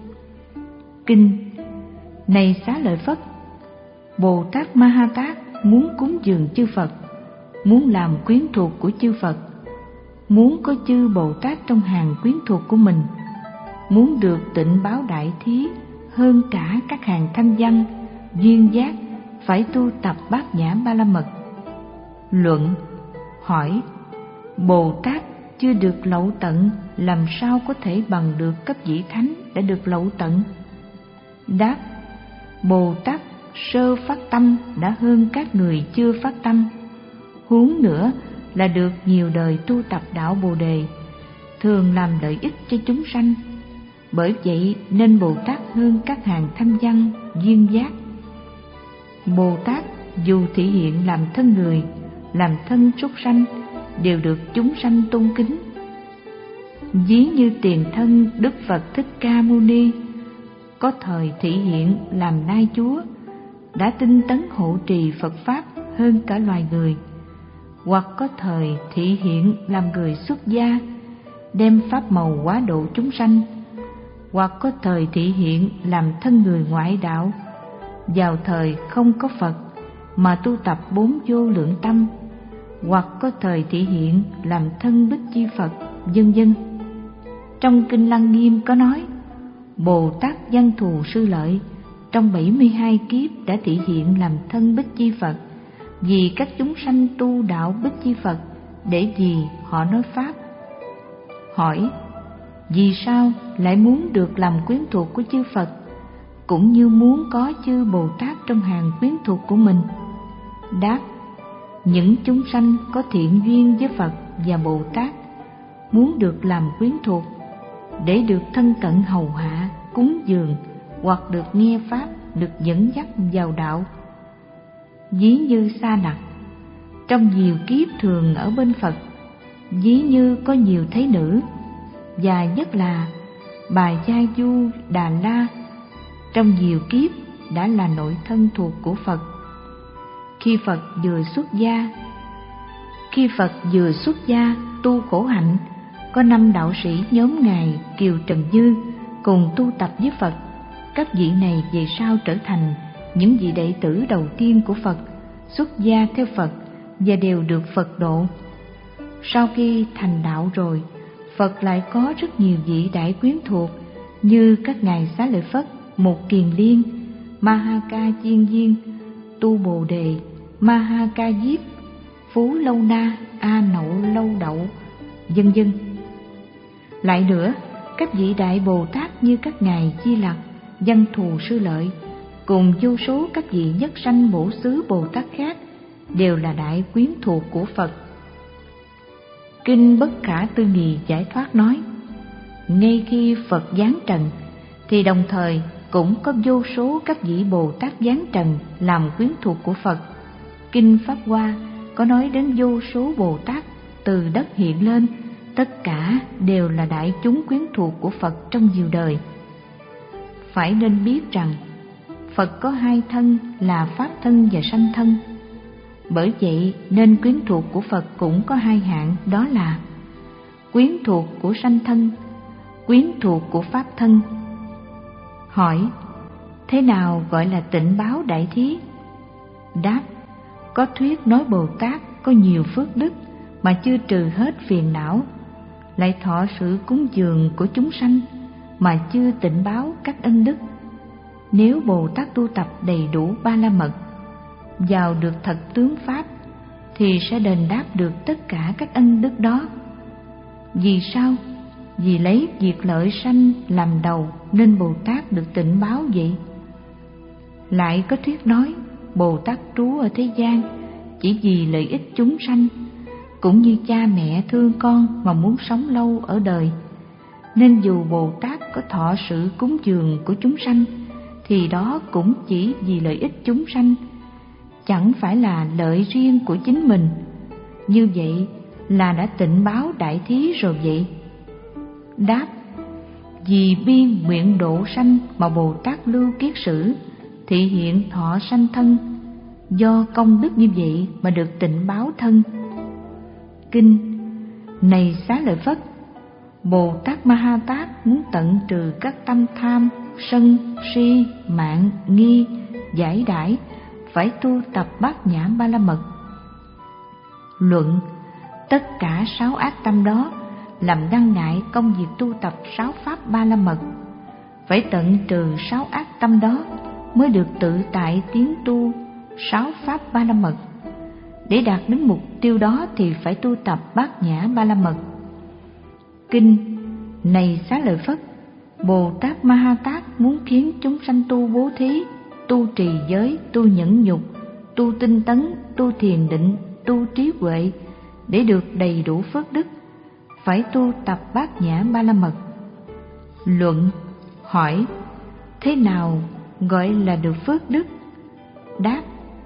Kinh: này Xá Lợi Phất, Bồ Tát Ma Ha Tát muốn cúng dường chư Phật, muốn làm quyến thuộc của chư Phật, muốn có chư Bồ Tát trong hàng quyến thuộc của mình, muốn được tịnh báo đại thí hơn cả các hàng thanh văn, duyên giác, phải tu tập bát nhã ba la mật. Luận: hỏi: Bồ Tát chưa được lậu tận làm sao có thể bằng được cấp vị thánh đã được lậu tận? Đáp: Bồ Tát sơ phát tâm đã hơn các người chưa phát tâm, huống nữa là được nhiều đời tu tập đạo Bồ Đề, thường làm lợi ích cho chúng sanh. Bởi vậy nên Bồ Tát hơn các hàng thanh văn, duyên giác. Bồ Tát dù thể hiện làm thân người, làm thân súc sanh, đều được chúng sanh tôn kính. Ví như tiền thân Đức Phật Thích Ca Mâu Ni, có thời thể hiện làm nai chúa, đã tinh tấn hộ trì Phật Pháp hơn cả loài người, hoặc có thời thể hiện làm người xuất gia, đem pháp màu hóa độ chúng sanh, hoặc có thời thể hiện làm thân người ngoại đạo, vào thời không có Phật mà tu tập bốn vô lượng tâm, hoặc có thời thể hiện làm thân Bích Chi Phật, vân vân. Trong Kinh Lăng Nghiêm có nói, Bồ Tát Văn Thù Sư Lợi trong bảy mươi hai kiếp đã thể hiện làm thân Bích Chi Phật, vì các chúng sanh tu đạo Bích Chi Phật, để gì họ nói Pháp. Hỏi: vì sao lại muốn được làm quyến thuộc của chư Phật, cũng như muốn có chư Bồ Tát trong hàng quyến thuộc của mình? Đáp: những chúng sanh có thiện duyên với Phật và Bồ Tát, muốn được làm quyến thuộc, để được thân cận hầu hạ, cúng dường, hoặc được nghe Pháp, được dẫn dắt vào đạo. Ví như Sa Nặc, trong nhiều kiếp thường ở bên Phật, ví như có nhiều thế nữ, và nhất là Bà Gia Du Đà La, trong nhiều kiếp đã là nội thân thuộc của Phật. Khi Phật vừa xuất gia, khi Phật vừa xuất gia tu khổ hạnh, có năm đạo sĩ nhóm ngài Kiều Trần Như cùng tu tập với Phật. Các vị này về sau trở thành những vị đệ tử đầu tiên của Phật, xuất gia theo Phật và đều được Phật độ. Sau khi thành đạo rồi, Phật lại có rất nhiều vị đại quyến thuộc như các ngài Xá Lợi Phất, Một Kiền Liên, Ma Ha Ca Chiên Viên, Tu Bồ Đề, Ma Ha Ca Diếp, Phú Lâu Na, A Nậu Lâu Đậu, vân vân. Lại nữa, các vị đại Bồ Tát như các ngài Di Lặc, Văn Thù Sư Lợi, cùng vô số các vị nhất sanh bổ xứ Bồ Tát khác, đều là đại quyến thuộc của Phật. Kinh Bất Khả Tư Nghị Giải Thoát nói, ngay khi Phật giáng trần, thì đồng thời cũng có vô số các vị Bồ Tát giáng trần làm quyến thuộc của Phật. Kinh Pháp Hoa có nói đến vô số Bồ Tát từ đất hiện lên, tất cả đều là đại chúng quyến thuộc của Phật trong nhiều đời. Phải nên biết rằng Phật có hai thân là Pháp thân và Sanh thân. Bởi vậy nên quyến thuộc của Phật cũng có hai hạng, đó là quyến thuộc của Sanh thân, quyến thuộc của Pháp thân. Hỏi: thế nào gọi là tịnh báo đại thí? Đáp: có thuyết nói Bồ Tát có nhiều phước đức mà chưa trừ hết phiền não, lại thọ sự cúng dường của chúng sanh mà chưa tịnh báo các ân đức. Nếu Bồ Tát tu tập đầy đủ ba la mật, vào được thật tướng pháp, thì sẽ đền đáp được tất cả các ân đức đó. Vì sao? Vì lấy việc lợi sanh làm đầu nên Bồ Tát được tịnh báo vậy. Lại có thuyết nói Bồ Tát trú ở thế gian chỉ vì lợi ích chúng sanh, cũng như cha mẹ thương con mà muốn sống lâu ở đời, nên dù Bồ Tát có thọ sự cúng dường của chúng sanh thì đó cũng chỉ vì lợi ích chúng sanh, chẳng phải là lợi riêng của chính mình. Như vậy là đã tịnh báo đại thí rồi vậy. Đáp: vì biên nguyện độ sanh mà Bồ Tát lưu kiết sử, thị hiện thọ sanh thân, do công đức như vậy mà được tịnh báo thân. Kinh: này Xá Lợi Phất, Bồ Tát Ma Ha Tát muốn tận trừ các tâm tham, sân, si, mạn, nghi, giải đãi, phải tu tập Bát Nhã Ba La Mật. Luận: tất cả sáu ác tâm đó làm ngăn ngại công việc tu tập sáu pháp Ba La Mật. Phải tận trừ sáu ác tâm đó mới được tự tại tiến tu sáu pháp Ba La Mật. Để đạt đến mục tiêu đó thì phải tu tập Bát Nhã Ba La Mật. Kinh: này Xá Lợi Phất, Bồ Tát Ma Ha Tát muốn khiến chúng sanh tu bố thí, tu trì giới, tu nhẫn nhục, tu tinh tấn, tu thiền định, tu trí huệ, để được đầy đủ phước đức, phải tu tập Bát Nhã Ba La Mật. Luận: hỏi: thế nào gọi là được phước đức? Đáp: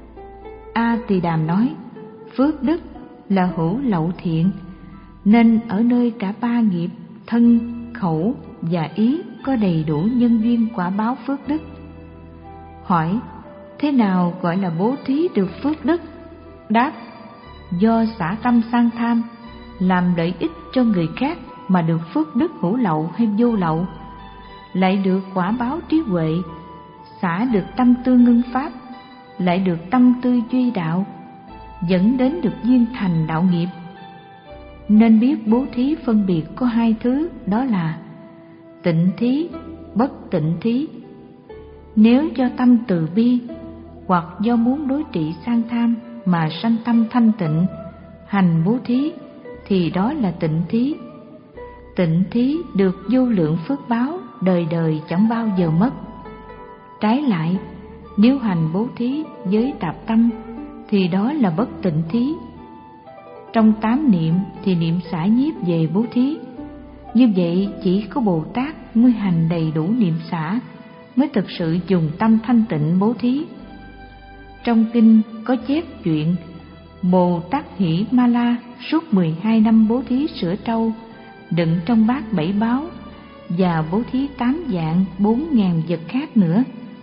A Tỳ Đàm nói, phước đức là hữu lậu thiện, nên ở nơi cả ba nghiệp thân, khẩu và ý có đầy đủ nhân duyên quả báo phước đức. Hỏi: thế nào gọi là bố thí được phước đức? Đáp: do xả tâm sang tham, làm lợi ích cho người khác mà được phước đức hữu lậu hay vô lậu, lại được quả báo trí huệ, xả được tâm tư ngưng pháp, lại được tâm tư duy đạo, dẫn đến được duyên thành đạo nghiệp. Nên biết bố thí phân biệt có hai thứ, đó là tịnh thí, bất tịnh thí. Nếu do tâm từ bi hoặc do muốn đối trị sang tham mà sanh tâm thanh tịnh, hành bố thí thì đó là tịnh thí. Tịnh thí được vô lượng phước báo, đời đời chẳng bao giờ mất. Trái lại, nếu hành bố thí với tạp tâm thì đó là bất tịnh thí. Trong tám niệm thì niệm xả nhiếp về bố thí. Như vậy chỉ có Bồ Tát mới hành đầy đủ niệm xả, mới thực sự dùng tâm thanh tịnh bố thí. Trong kinh có chép chuyện Bồ Tát Hỷ Ma La suốt mười hai năm bố thí sữa trâu đựng trong bát bảy báo, và bố thí tám dạng bốn ngàn vật khác nữa.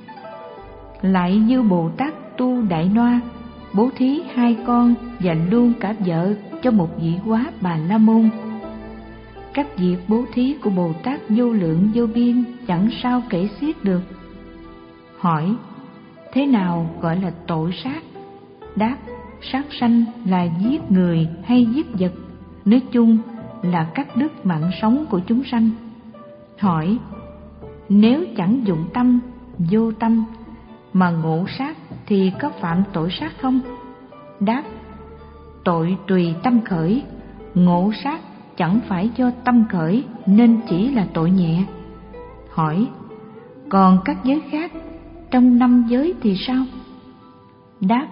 Lại như Bồ Tát Tu Đại Noa bố thí hai con và luôn cả vợ cho một vị Quá Bà La Môn. Các việc bố thí của Bồ Tát vô lượng vô biên, chẳng sao kể xiết được. Hỏi: thế nào gọi là tội sát? Đáp: sát sanh là giết người hay giết vật, nói chung là cắt đứt mạng sống của chúng sanh. Hỏi: nếu chẳng dụng tâm, vô tâm mà ngộ sát thì có phạm tội sát không? Đáp: tội tùy tâm khởi, ngộ sát chẳng phải do tâm khởi nên chỉ là tội nhẹ. Hỏi: còn các giới khác trong năm giới thì sao? Đáp: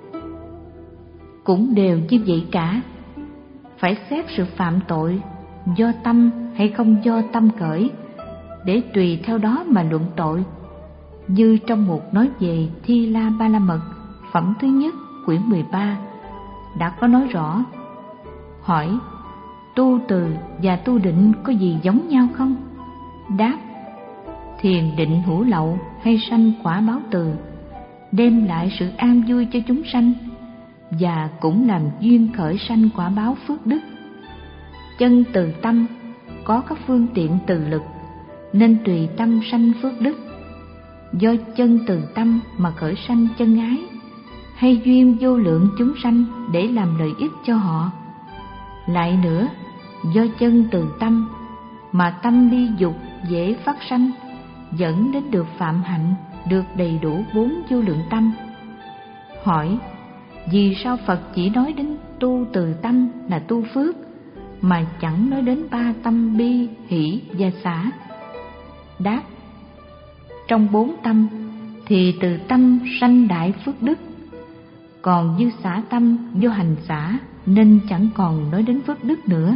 cũng đều như vậy cả. Phải xét sự phạm tội do tâm hay không do tâm khởi, để tùy theo đó mà luận tội. Như trong một nói về Thi La Ba La Mật, phẩm thứ nhất, quyển mười ba, đã có nói rõ. Hỏi: tu từ và tu định có gì giống nhau không? Đáp: thiền định hữu lậu hay sanh quả báo từ, đem lại sự an vui cho chúng sanh, và cũng làm duyên khởi sanh quả báo phước đức. Chân từ tâm có các phương tiện từ lực, nên tùy tâm sanh phước đức. Do chân từ tâm mà khởi sanh chân ái, hay duyên vô lượng chúng sanh để làm lợi ích cho họ. Lại nữa, do chân từ tâm mà tâm ly dục dễ phát sanh, dẫn đến được phạm hạnh, được đầy đủ bốn vô lượng tâm. Hỏi: vì sao Phật chỉ nói đến tu từ tâm là tu phước, mà chẳng nói đến ba tâm bi, hỷ và xả? Đáp: trong bốn tâm thì từ tâm sanh đại phước đức, còn dư xả tâm do hành xả nên chẳng còn nói đến phước đức nữa.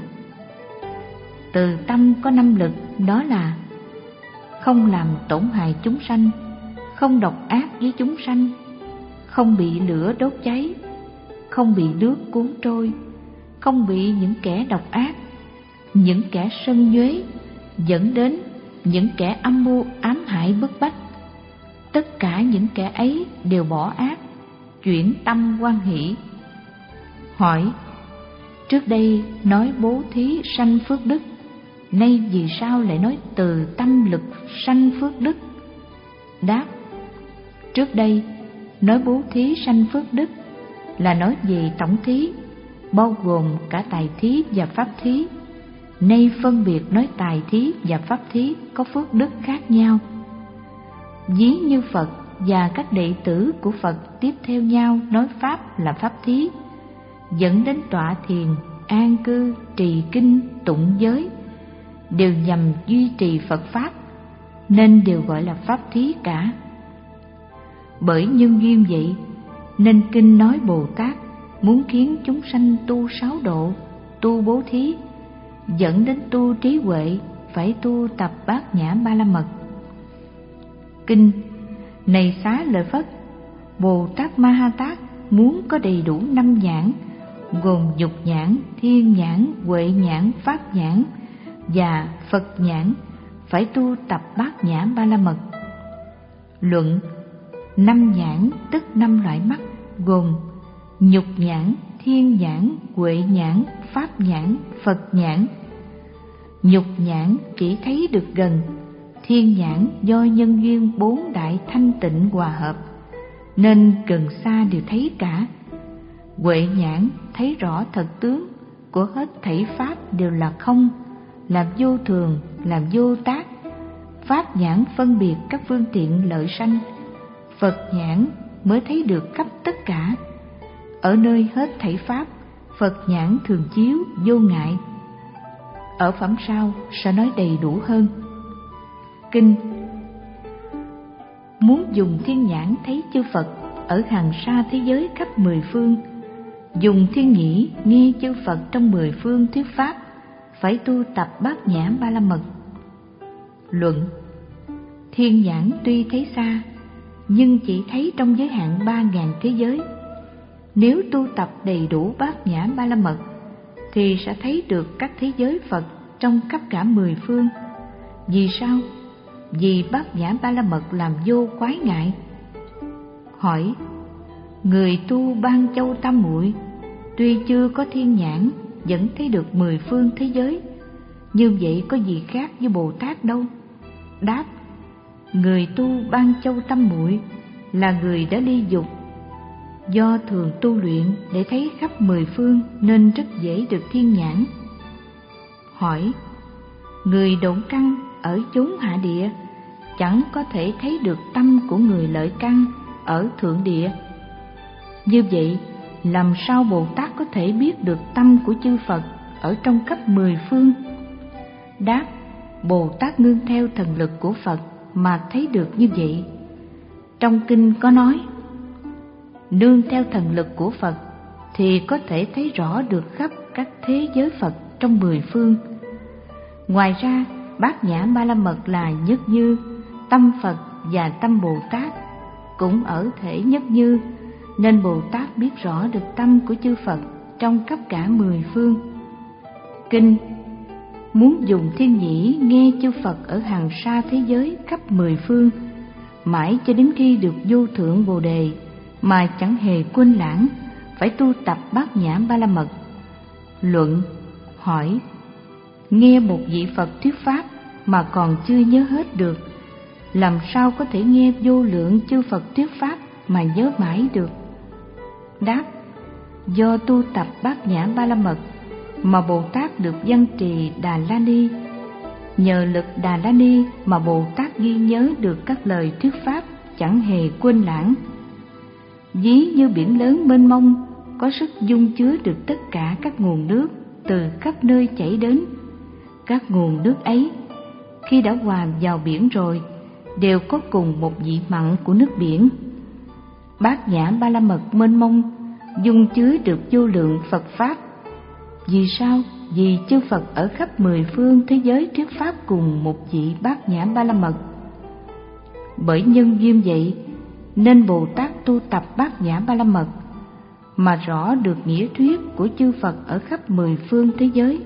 Từ tâm có năm lực, đó là không làm tổn hại chúng sanh, không độc ác với chúng sanh, không bị lửa đốt cháy, không bị nước cuốn trôi, không bị những kẻ độc ác, những kẻ sân nhuế dẫn đến, những kẻ âm mưu ám hại bức bách. Tất cả những kẻ ấy đều bỏ ác, chuyển tâm hoan hỷ. Hỏi: trước đây nói bố thí sanh phước đức, nay vì sao lại nói từ tâm lực sanh phước đức? Đáp: trước đây nói bố thí sanh phước đức là nói về tổng thí, bao gồm cả tài thí và pháp thí. Nay phân biệt nói tài thí và pháp thí có phước đức khác nhau. Ví như Phật và các đệ tử của Phật tiếp theo nhau nói pháp là pháp thí, dẫn đến tọa thiền, an cư, trì kinh, tụng giới, đều nhằm duy trì Phật pháp, nên đều gọi là pháp thí cả. Bởi nhân duyên vậy nên kinh nói Bồ Tát muốn khiến chúng sanh tu sáu độ, tu bố thí, dẫn đến tu trí huệ phải tu tập Bát Nhã Ba La Mật. Kinh: này xá lợi Phất, Bồ Tát Ma Ha Tát muốn có đầy đủ năm nhãn, gồm dục nhãn, thiên nhãn, huệ nhãn, pháp nhãn và Phật nhãn, phải tu tập Bát Nhã Ba La Mật. Luận: năm nhãn tức năm loại mắt, gồm nhục nhãn, thiên nhãn, huệ nhãn, pháp nhãn, Phật nhãn. Nhục nhãn chỉ thấy được gần, thiên nhãn do nhân duyên bốn đại thanh tịnh hòa hợp nên gần xa đều thấy cả. Huệ nhãn thấy rõ thật tướng của hết thảy pháp đều là không, làm vô thường, làm vô tác. Pháp nhãn phân biệt các phương tiện lợi sanh. Phật nhãn mới thấy được khắp tất cả. Ở nơi hết thảy pháp, Phật nhãn thường chiếu vô ngại. Ở phẩm sau sẽ nói đầy đủ hơn. Kinh: muốn dùng thiên nhãn thấy chư Phật ở hàng xa thế giới khắp mười phương, dùng thiên nhĩ nghe chư Phật trong mười phương thuyết pháp, phải tu tập Bát Nhã Ba La Mật. Luận: thiên nhãn tuy thấy xa, nhưng chỉ thấy trong giới hạn ba ngàn thế giới. Nếu tu tập đầy đủ Bát Nhã Ba La Mật thì sẽ thấy được các thế giới Phật trong khắp cả mười phương. Vì sao? Vì Bát Nhã Ba La Mật làm vô quái ngại. Hỏi: người tu Ban Châu Tam Muội tuy chưa có thiên nhãn vẫn thấy được mười phương thế giới, như vậy có gì khác với Bồ Tát đâu? Đáp: người tu Ban Châu Tam Muội là người đã ly dục, do thường tu luyện để thấy khắp mười phương nên rất dễ được thiên nhãn. Hỏi: người độn căn ở chốn hạ địa chẳng có thể thấy được tâm của người lợi căn ở thượng địa. Như vậy làm sao Bồ Tát có thể biết được tâm của chư Phật ở trong khắp mười phương? Đáp: Bồ Tát nương theo thần lực của Phật mà thấy được như vậy. Trong kinh có nói: nương theo thần lực của Phật thì có thể thấy rõ được khắp các thế giới Phật trong mười phương. Ngoài ra, Bát Nhã Ba La Mật là nhất như, tâm Phật và tâm Bồ Tát cũng ở thể nhất như, nên Bồ Tát biết rõ được tâm của chư Phật trong khắp cả mười phương. Kinh: muốn dùng thiên nhĩ nghe chư Phật ở hàng xa thế giới khắp mười phương, mãi cho đến khi được vô thượng Bồ Đề mà chẳng hề quên lãng, phải tu tập Bát Nhã Ba La Mật. Luận: hỏi: nghe một vị Phật thuyết pháp mà còn chưa nhớ hết được, làm sao có thể nghe vô lượng chư Phật thuyết pháp mà nhớ mãi được? Đáp: do tu tập Bát Nhã Ba La Mật mà Bồ Tát được văn trì Đà La Ni. Nhờ lực Đà La Ni mà Bồ Tát ghi nhớ được các lời thuyết pháp, chẳng hề quên lãng. Ví như biển lớn mênh mông, có sức dung chứa được tất cả các nguồn nước từ khắp nơi chảy đến. Các nguồn nước ấy, khi đã hòa vào biển rồi, đều có cùng một vị mặn của nước biển. Bát nhã ba la mật mênh mông, dung chứa được vô lượng Phật Pháp. Vì sao? Vì chư Phật ở khắp mười phương thế giới thuyết pháp cùng một vị bát nhã ba la mật. Bởi nhân duyên vậy nên Bồ Tát tu tập bát nhã ba la mật mà rõ được nghĩa thuyết của chư Phật ở khắp mười phương thế giới.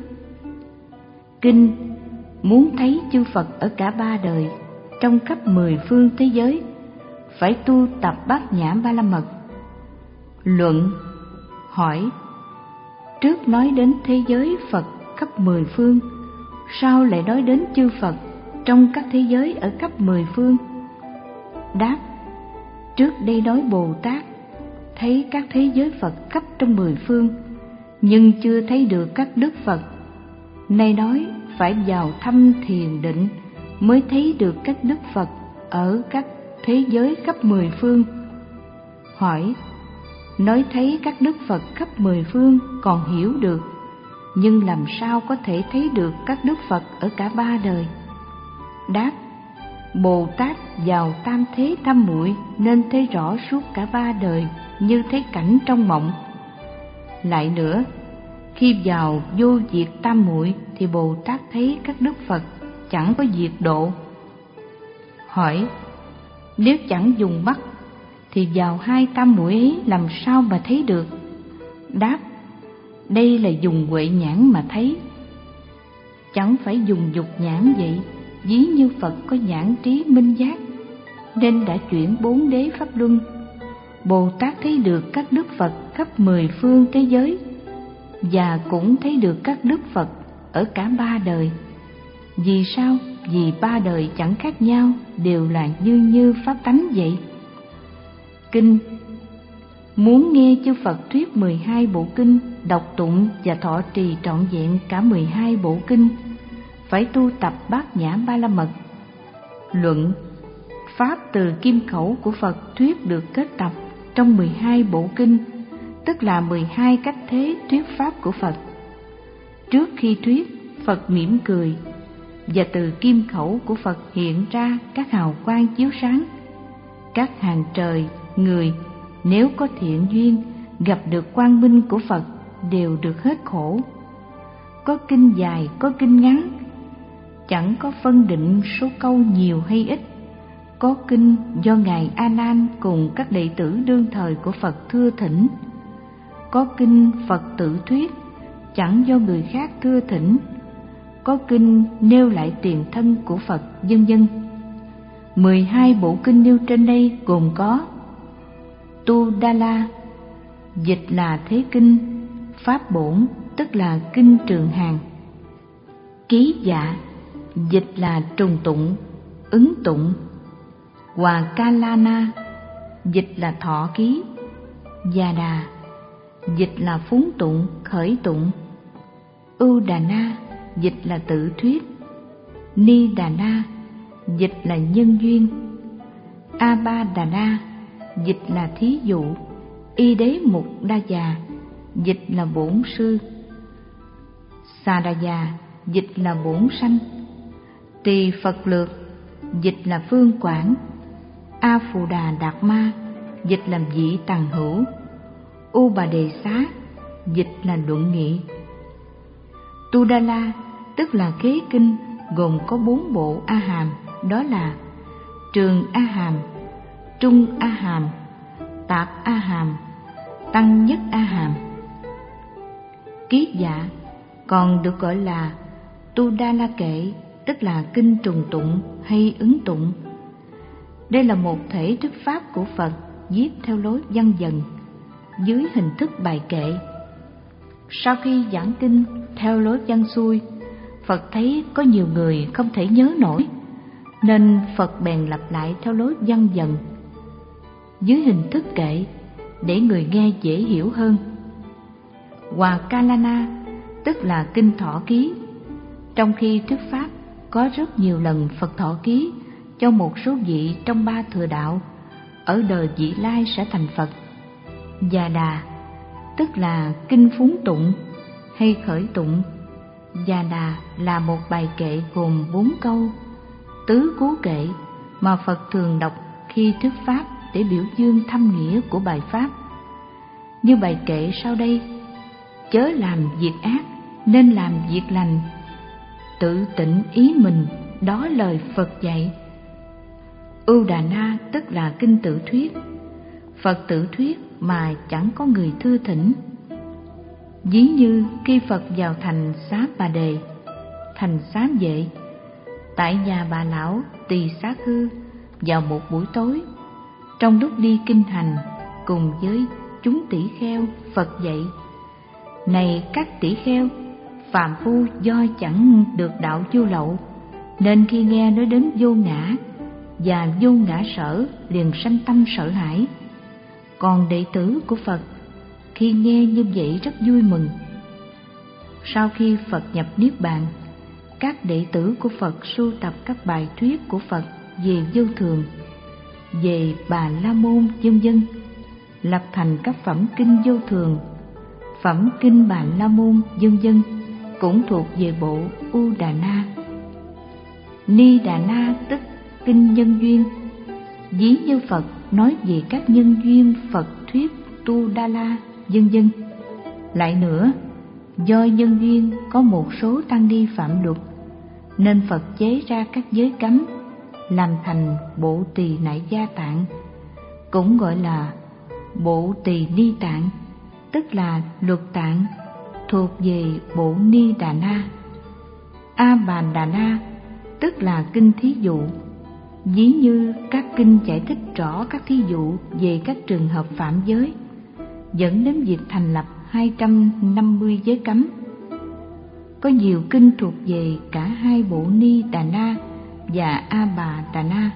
Kinh muốn thấy chư Phật ở cả ba đời trong khắp mười phương thế giới phải tu tập bát nhã ba la mật. Luận hỏi: trước nói đến thế giới Phật khắp mười phương, sao lại nói đến chư Phật trong các thế giới ở khắp mười phương? Đáp: trước đây nói Bồ Tát thấy các thế giới Phật khắp trong mười phương, nhưng chưa thấy được các đức Phật. Nay nói phải vào thăm thiền định mới thấy được các đức Phật ở các thế giới khắp mười phương. Hỏi: nói thấy các đức Phật khắp mười phương còn hiểu được, nhưng làm sao có thể thấy được các đức Phật ở cả ba đời? Đáp: Bồ Tát vào tam thế tam muội nên thấy rõ suốt cả ba đời như thấy cảnh trong mộng. Lại nữa, khi vào vô diệt tam muội thì Bồ Tát thấy các đức Phật chẳng có diệt độ. Hỏi: nếu chẳng dùng mắt thì vào hai tam muội ấy làm sao mà thấy được? Đáp: đây là dùng huệ nhãn mà thấy. Chẳng phải dùng dục nhãn vậy. Ví như Phật có nhãn trí minh giác nên đã chuyển bốn đế pháp luân. Bồ Tát thấy được các đức Phật khắp mười phương thế giới và cũng thấy được các đức Phật ở cả ba đời. Vì sao? Vì ba đời chẳng khác nhau, đều là như như pháp tánh vậy. Kinh muốn nghe chư Phật thuyết mười hai bộ kinh, đọc tụng và thọ trì trọn vẹn cả mười hai bộ kinh, phải tu tập bát nhã ba la mật. Luận pháp từ kim khẩu của Phật thuyết được kết tập trong mười hai bộ kinh, tức là mười hai cách thế thuyết pháp của Phật. Trước khi thuyết, Phật mỉm cười, và từ kim khẩu của Phật hiện ra các hào quang chiếu sáng. Các hàng trời, người nếu có thiện duyên gặp được quang minh của Phật đều được hết khổ. Có kinh dài, có kinh ngắn, chẳng có phân định số câu nhiều hay ít. Có kinh do Ngài A Nan cùng các đệ tử đương thời của Phật thưa thỉnh. Có kinh Phật tự thuyết, chẳng do người khác thưa thỉnh. Có kinh nêu lại tiền thân của Phật, vân vân. Mười hai bộ kinh nêu trên đây gồm có Tu Đa La, dịch là Thế Kinh, Pháp Bổn tức là Kinh Trường Hàng. Ký Dạ, dịch là Trùng Tụng, Ứng Tụng. Hòa Ca La Na, dịch là Thọ Ký. Già Đà, dịch là Phúng Tụng, Khởi Tụng. Ưu Đà Na, dịch là Tự Thuyết. Ni Đà Na, dịch là Nhân Duyên. A Ba Đà Na, dịch là Thí Dụ. Y Đế Mục Đa Già, dịch là Bổn Sư. Xà Đà Già, dịch là Bổn Sanh. Tỳ Phật Lược, dịch là Phương Quảng. A Phù Đà Đạt Ma, dịch là Vị Tằng Hữu. U Bà Đề Xá, dịch là Luận Nghị. Tu Đa La tức là Kế Kinh, gồm có bốn bộ A Hàm, đó là Trường A Hàm, Trung A Hàm, Tạp A Hàm, Tăng Nhất A Hàm. Ký Dạ còn được gọi là Tu Đa La Kệ, tức là kinh trùng tụng hay ứng tụng. Đây là một thể thuyết pháp của Phật viết theo lối văn dần dưới hình thức bài kệ. Sau khi giảng kinh theo lối văn xuôi, Phật thấy có nhiều người không thể nhớ nổi, nên Phật bèn lặp lại theo lối văn dần dưới hình thức kệ để người nghe dễ hiểu hơn. Hòa Ca La Na tức là kinh Thọ Ký. Trong khi thuyết pháp có rất nhiều lần Phật thọ ký cho một số vị trong ba thừa đạo ở đời vị lai sẽ thành Phật. Già Đà tức là kinh phúng tụng hay khởi tụng. Già Đà là một bài kệ gồm bốn câu, tứ cú kệ mà Phật thường đọc khi thuyết pháp để biểu dương thâm nghĩa của bài pháp. Như bài kệ sau đây: chớ làm việc ác nên làm việc lành, tự tịnh ý mình, đó lời Phật dạy. Ưu Đà Na tức là kinh tự thuyết. Phật tự thuyết mà chẳng có người thưa thỉnh. Ví như khi Phật vào thành Xá Bà Đề, thành Xá Vệ, tại nhà bà lão Tỳ Xá Khư vào một buổi tối, trong lúc đi kinh hành cùng với chúng tỷ kheo, Phật dạy: này các tỷ kheo, phàm phu do chẳng được đạo vô lậu, nên khi nghe nói đến vô ngã và vô ngã sở liền sanh tâm sợ hãi. Còn đệ tử của Phật khi nghe như vậy rất vui mừng. Sau khi Phật nhập niết bàn, các đệ tử của Phật sưu tập các bài thuyết của Phật về vô thường, về Bà La Môn vân vân, lập thành các phẩm kinh vô thường, phẩm kinh Bà La Môn vân vân, cũng thuộc về bộ U Đà Na. Ni Đà Na tức kinh nhân duyên. Ví như Phật nói về các nhân duyên Phật thuyết Tu Đa La vân vân. Lại nữa, do nhân duyên có một số tăng ni phạm luật, nên Phật chế ra các giới cấm, làm thành bộ Tỳ Nại Gia Tạng, cũng gọi là bộ Tỳ Ni Tạng, tức là luật tạng thuộc về bộ Ni Đà Na. A Bàn Đà Na tức là kinh thí dụ. Ví như các kinh giải thích rõ các thí dụ về các trường hợp phạm giới, dẫn đến việc thành lập hai trăm năm mươi giới cấm. Có nhiều kinh thuộc về cả hai bộ Ni Đà Na và A Bà Đà Na.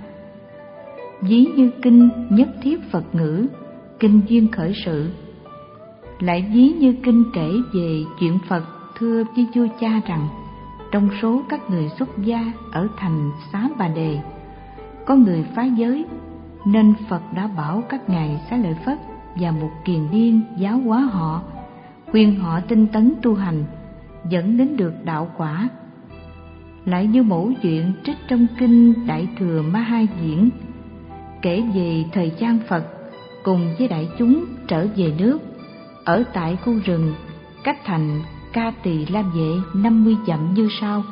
Ví như kinh Nhất Thiết Phật Ngữ, kinh Duyên Khởi Sự. Lại ví như kinh kể về chuyện Phật thưa với vua cha rằng, trong số các người xuất gia ở thành Xá Bà Đề có người phá giới, nên Phật đã bảo các ngài Xá Lợi Phất và một kiền điên giáo hóa họ, khuyên họ tinh tấn tu hành, dẫn đến được đạo quả. Lại như mẫu chuyện trích trong kinh Đại Thừa Ma Ha Diễn, kể về thời gian Phật cùng với đại chúng trở về nước, ở tại khu rừng cách thành Ca Tỳ La Vệ năm mươi dặm như sau.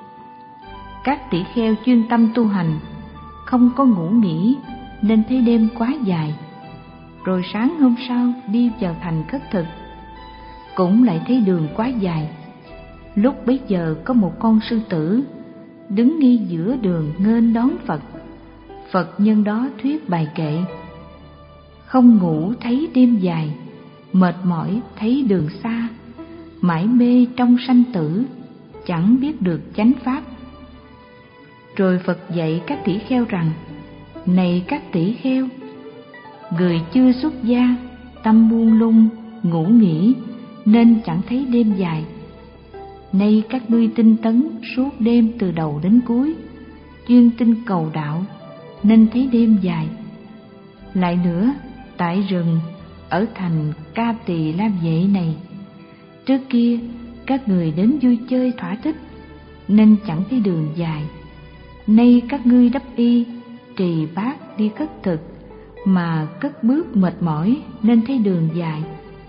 Các tỷ kheo chuyên tâm tu hành, không có ngủ nghỉ, nên thấy đêm quá dài. Rồi sáng hôm sau đi vào thành khất thực, cũng lại thấy đường quá dài. Lúc bấy giờ có một con sư tử đứng ngay giữa đường nghênh đón Phật. Phật nhân đó thuyết bài kệ: không ngủ thấy đêm dài, mệt mỏi thấy đường xa, mải mê trong sanh tử, chẳng biết được chánh pháp. Rồi Phật dạy các tỷ kheo rằng: này các tỷ kheo, người chưa xuất gia, tâm buông lung, ngủ nghỉ, nên chẳng thấy đêm dài. Nay các ngươi tinh tấn suốt đêm từ đầu đến cuối, chuyên tinh cầu đạo, nên thấy đêm dài. Lại nữa, tại rừng ở thành Ca Tỳ La Vệ này, trước kia các người đến vui chơi thỏa thích, nên chẳng thấy đường dài. Nay các ngươi đắp y, trì bát đi khất thực, mà cất bước mệt mỏi, nên thấy đường dài.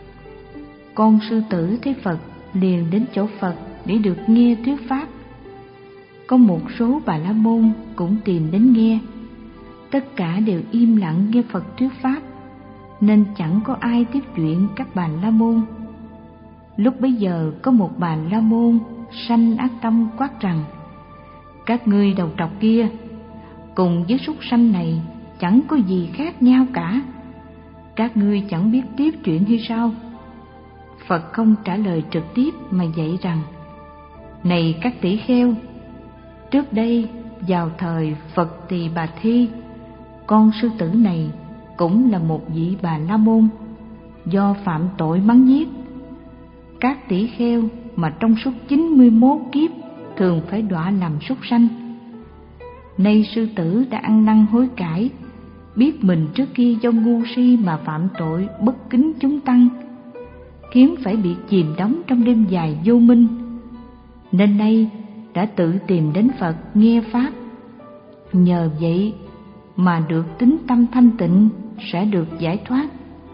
Con sư tử thấy Phật liền đến chỗ Phật để được nghe thuyết pháp. Có một số Bà La Môn cũng tìm đến nghe. Tất cả đều im lặng nghe Phật thuyết pháp, nên chẳng có ai tiếp chuyện các Bà La Môn. Lúc bấy giờ có một Bà La Môn sanh ác tâm quát rằng: các ngươi đầu trọc kia, cùng với súc sanh này chẳng có gì khác nhau cả. Các ngươi chẳng biết tiếp chuyện hay sao? Phật không trả lời trực tiếp mà dạy rằng: này các tỷ kheo, trước đây vào thời Phật Tỳ Bà Thi, con sư tử này cũng là một vị Bà La Môn, do phạm tội mắng giết. Các tỷ kheo mà trong suốt chín mươi mốt kiếp thường phải đọa làm súc sanh. Nay sư tử đã ăn năn hối cải, biết mình trước kia do ngu si mà phạm tội bất kính chúng tăng, khiến phải bị chìm đắm trong đêm dài vô minh, nên nay đã tự tìm đến Phật nghe pháp. Nhờ vậy mà được tín tâm thanh tịnh, sẽ được giải thoát.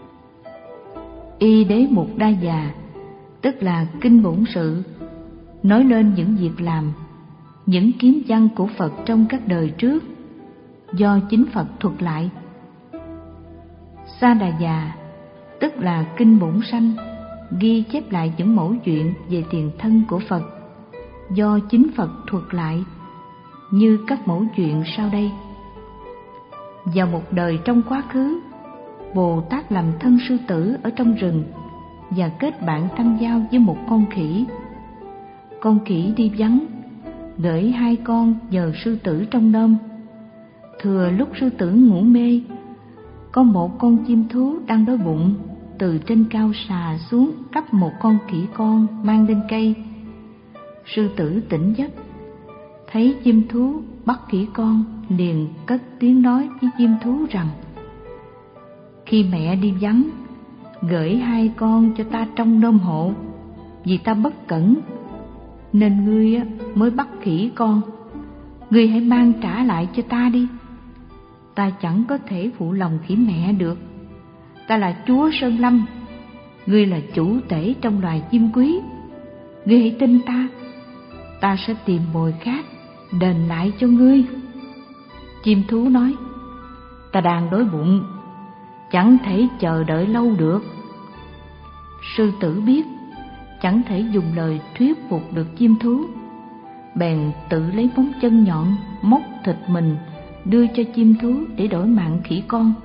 Y Đế Mục Đa Già, tức là kinh bổn sự, nói lên những việc làm, những kiếm văn của Phật trong các đời trước, do chính Phật thuật lại. Sa Đà Già, tức là kinh bổn sanh, ghi chép lại những mẫu chuyện về tiền thân của Phật, do chính Phật thuật lại, như các mẫu chuyện sau đây. Vào một đời trong quá khứ, Bồ Tát làm thân sư tử ở trong rừng và kết bạn thăm giao với một con khỉ. Con khỉ đi vắng, gửi hai con nhờ sư tử trông nom. Thừa lúc sư tử ngủ mê, có một con chim thú đang đói bụng từ trên cao xà xuống cắp một con khỉ con mang lên cây. Sư tử tỉnh giấc, thấy chim thú bắt khỉ con, liền cất tiếng nói với chim thú rằng: khi mẹ đi vắng, gửi hai con cho ta trông nom hộ, vì ta bất cẩn nên ngươi mới bắt khỉ con. Ngươi hãy mang trả lại cho ta đi. Ta chẳng có thể phụ lòng khỉ mẹ được. Ta là chúa Sơn Lâm, ngươi là chủ tể trong loài chim quý. Ngươi hãy tin ta, ta sẽ tìm mồi khác đền lại cho ngươi. Chim thú nói: ta đang đói bụng, chẳng thể chờ đợi lâu được. Sư tử biết chẳng thể dùng lời thuyết phục được chim thú, bèn tự lấy móng chân nhọn móc thịt mình đưa cho chim thú để đổi mạng khỉ con.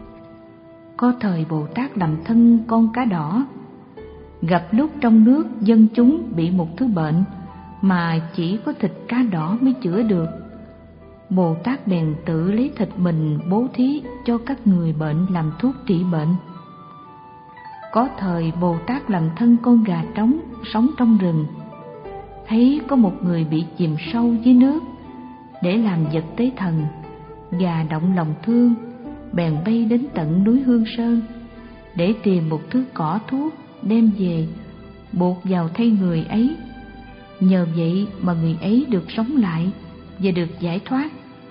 Có thời Bồ Tát làm thân con cá đỏ, gặp lúc trong nước dân chúng bị một thứ bệnh mà chỉ có thịt cá đỏ mới chữa được. Bồ Tát bèn tự lấy thịt mình bố thí cho các người bệnh làm thuốc trị bệnh. Có thời Bồ Tát làm thân con gà trống sống trong rừng, thấy có một người bị chìm sâu dưới nước, để làm vật tế thần, gà động lòng thương, bèn bay đến tận núi Hương Sơn để tìm một thứ cỏ thuốc đem về buộc vào thay người ấy. Nhờ vậy mà người ấy được sống lại và được giải thoát.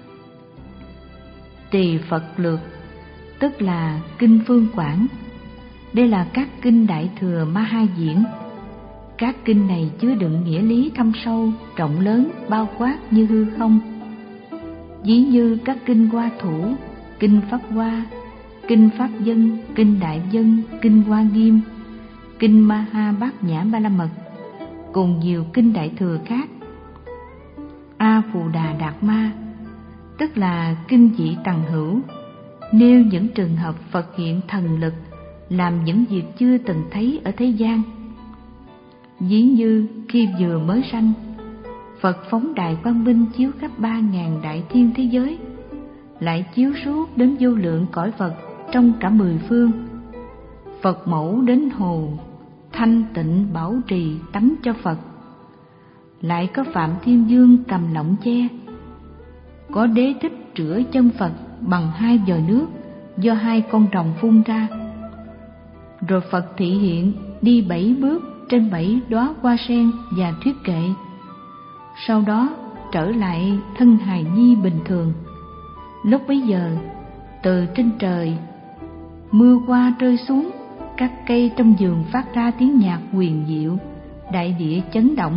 Tỳ Phật Lược, tức là kinh Phương Quảng. Đây là các kinh Đại Thừa Ma Ha Diễn. Các kinh này chứa đựng nghĩa lý thâm sâu, rộng lớn, bao quát như hư không. Ví như các kinh Hoa Thủ, kinh Pháp Hoa, kinh Pháp Dân, kinh Đại Dân, kinh Hoa Nghiêm, kinh Ma Ha Bát Nhã Ba La Mật, cùng nhiều kinh Đại Thừa khác. A Phù Đà Đạt Ma, tức là kinh Dị Tằng Hữu, nêu những trường hợp Phật hiện thần lực làm những việc chưa từng thấy ở thế gian. Ví như khi vừa mới sanh, Phật phóng đại quang minh chiếu khắp ba ngàn đại thiên thế giới, lại chiếu suốt đến vô lượng cõi Phật trong cả mười phương. Phật mẫu đến hồ thanh tịnh bảo trì tắm cho Phật. Lại có Phạm Thiên Vương cầm lọng che, có Đế Thích rửa chân Phật bằng hai vòi nước do hai con rồng phun ra. Rồi Phật thị hiện đi bảy bước trên bảy đóa hoa sen và thuyết kệ. Sau đó trở lại thân hài nhi bình thường. Lúc bấy giờ, từ trên trời mưa hoa rơi xuống, các cây trong vườn phát ra tiếng nhạc huyền diệu, đại địa chấn động.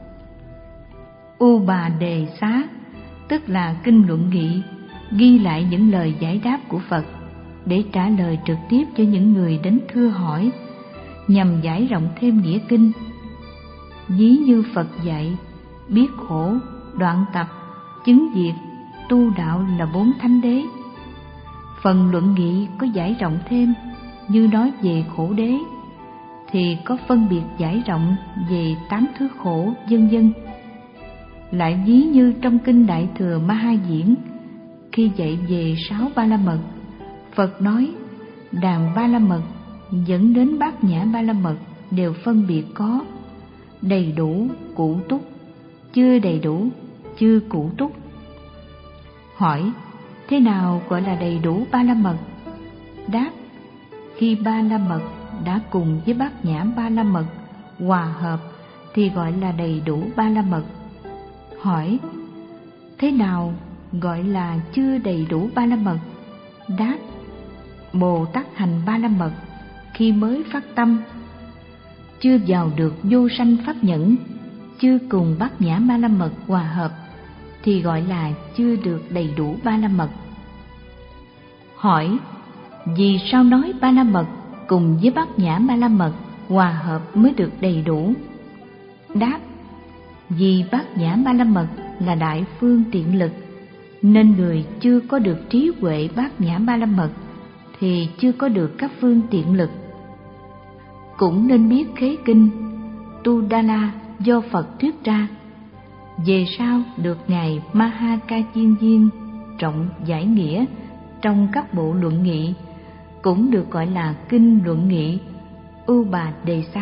U Bà Đề Xá, tức là kinh luận nghị, ghi lại những lời giải đáp của Phật để trả lời trực tiếp cho những người đến thưa hỏi, nhằm giải rộng thêm nghĩa kinh. Ví như Phật dạy biết khổ, đoạn tập, chứng diệt, tu đạo là bốn thánh đế. Phần luận nghị có giải rộng thêm, như nói về khổ đế, thì có phân biệt giải rộng về tám thứ khổ, vân vân. Lại ví như trong kinh Đại Thừa Ma Ha Diễn, khi dạy về sáu ba la mật, Phật nói đàn ba la mật dẫn đến bát nhã ba la mật đều phân biệt có, đầy đủ, cụ túc, chưa đầy đủ, chưa cụ túc. Hỏi, thế nào gọi là đầy đủ ba la mật? Đáp, khi ba la mật đã cùng với bát nhã ba la mật hòa hợp thì gọi là đầy đủ ba la mật. Hỏi, thế nào gọi là chưa đầy đủ ba la mật? Đáp, Bồ Tát hành ba la mật khi mới phát tâm, chưa vào được vô sanh pháp nhẫn, chưa cùng bát nhã ba la mật hòa hợp thì gọi là chưa được đầy đủ ba la mật. Hỏi, vì sao nói ba la mật cùng với bát nhã ba la mật hòa hợp mới được đầy đủ? Đáp, vì bát nhã ba la mật là đại phương tiện lực, nên người chưa có được trí huệ bát nhã ba la mật thì chưa có được các phương tiện lực. Cũng nên biết khế kinh Tu Đa La do Phật thuyết ra, về sau được ngài Maha Ca Chiên Viên trọng giải nghĩa trong các bộ luận nghị, cũng được gọi là kinh luận nghị Ưu Bà Đề Xá.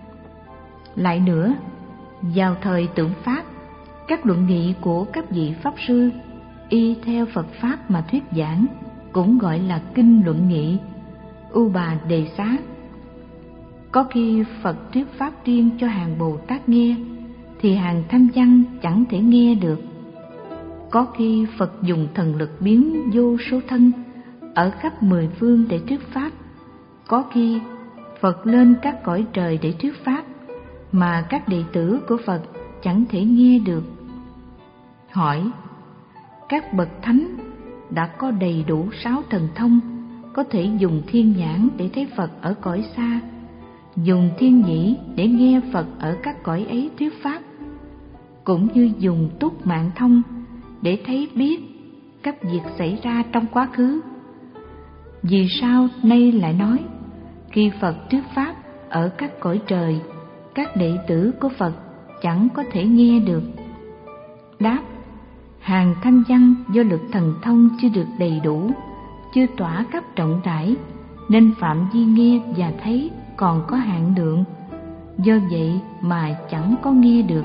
Lại nữa, vào thời tượng Pháp, các luận nghị của các vị Pháp sư y theo Phật Pháp mà thuyết giảng cũng gọi là kinh luận nghị Ưu Bà Đề Xá. Có khi Phật thuyết Pháp riêng cho hàng Bồ Tát nghe thì hàng thanh văn chẳng thể nghe được. Có khi Phật dùng thần lực biến vô số thân ở khắp mười phương để thuyết Pháp. Có khi Phật lên các cõi trời để thuyết Pháp mà các đệ tử của Phật chẳng thể nghe được. Hỏi, các bậc thánh đã có đầy đủ sáu thần thông, có thể dùng thiên nhãn để thấy Phật ở cõi xa, dùng thiên nhĩ để nghe Phật ở các cõi ấy thuyết Pháp, cũng như dùng túc mạng thông để thấy biết các việc xảy ra trong quá khứ. Vì sao nay lại nói khi Phật thuyết Pháp ở các cõi trời, các đệ tử của Phật chẳng có thể nghe được? Đáp, hàng thanh văn do lực thần thông chưa được đầy đủ, chưa tỏa khắp rộng rãi, nên phạm vi nghe và thấy còn có hạn lượng, do vậy mà chẳng có nghe được.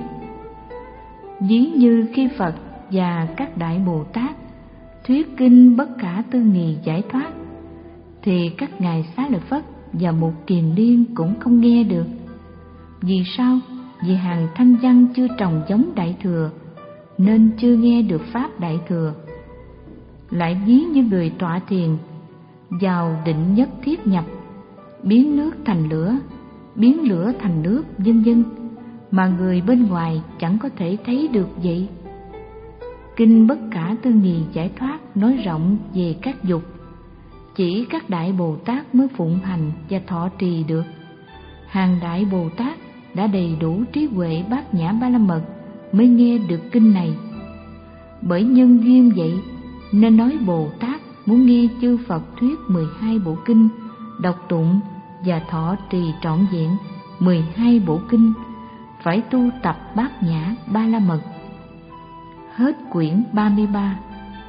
Ví như khi Phật và các đại Bồ Tát thuyết kinh Bất Khả Tư Nghì giải thoát, thì các ngài Xá Lợi Phất và Mục Kiền Liên cũng không nghe được. Vì sao? Vì hàng thanh văn chưa trồng giống Đại Thừa, nên chưa nghe được Pháp Đại Thừa. Lại ví như người tọa thiền, vào định nhất thiết nhập, biến nước thành lửa, biến lửa thành nước, vân vân, mà người bên ngoài chẳng có thể thấy được vậy. Kinh Bất Khả Tư Nghì giải thoát nói rộng về các dục, chỉ các đại Bồ Tát mới phụng hành và thọ trì được. Hàng đại Bồ Tát đã đầy đủ trí huệ bát nhã ba la mật mới nghe được kinh này. Bởi nhân duyên vậy nên nói Bồ Tát muốn nghe chư Phật thuyết mười hai bộ kinh, đọc tụng và thọ trì trọn vẹn mười hai bộ kinh, phải tu tập bát nhã ba la mật. Hết quyển ba mươi ba.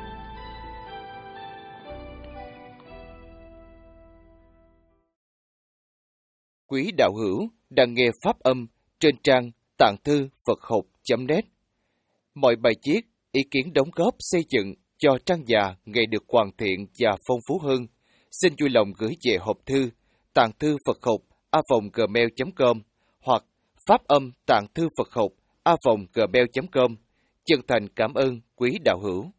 Quý đạo hữu đang nghe pháp âm trên trang tạng thư Phật học chấm net. Mọi bài viết, ý kiến đóng góp xây dựng cho trang già ngày được hoàn thiện và phong phú hơn, xin vui lòng gửi về hộp thư tạng thư Phật học a vòng gmail chấm com hoặc pháp âm tạng thư Phật học a vòng gmail chấm com. Chân thành cảm ơn quý đạo hữu.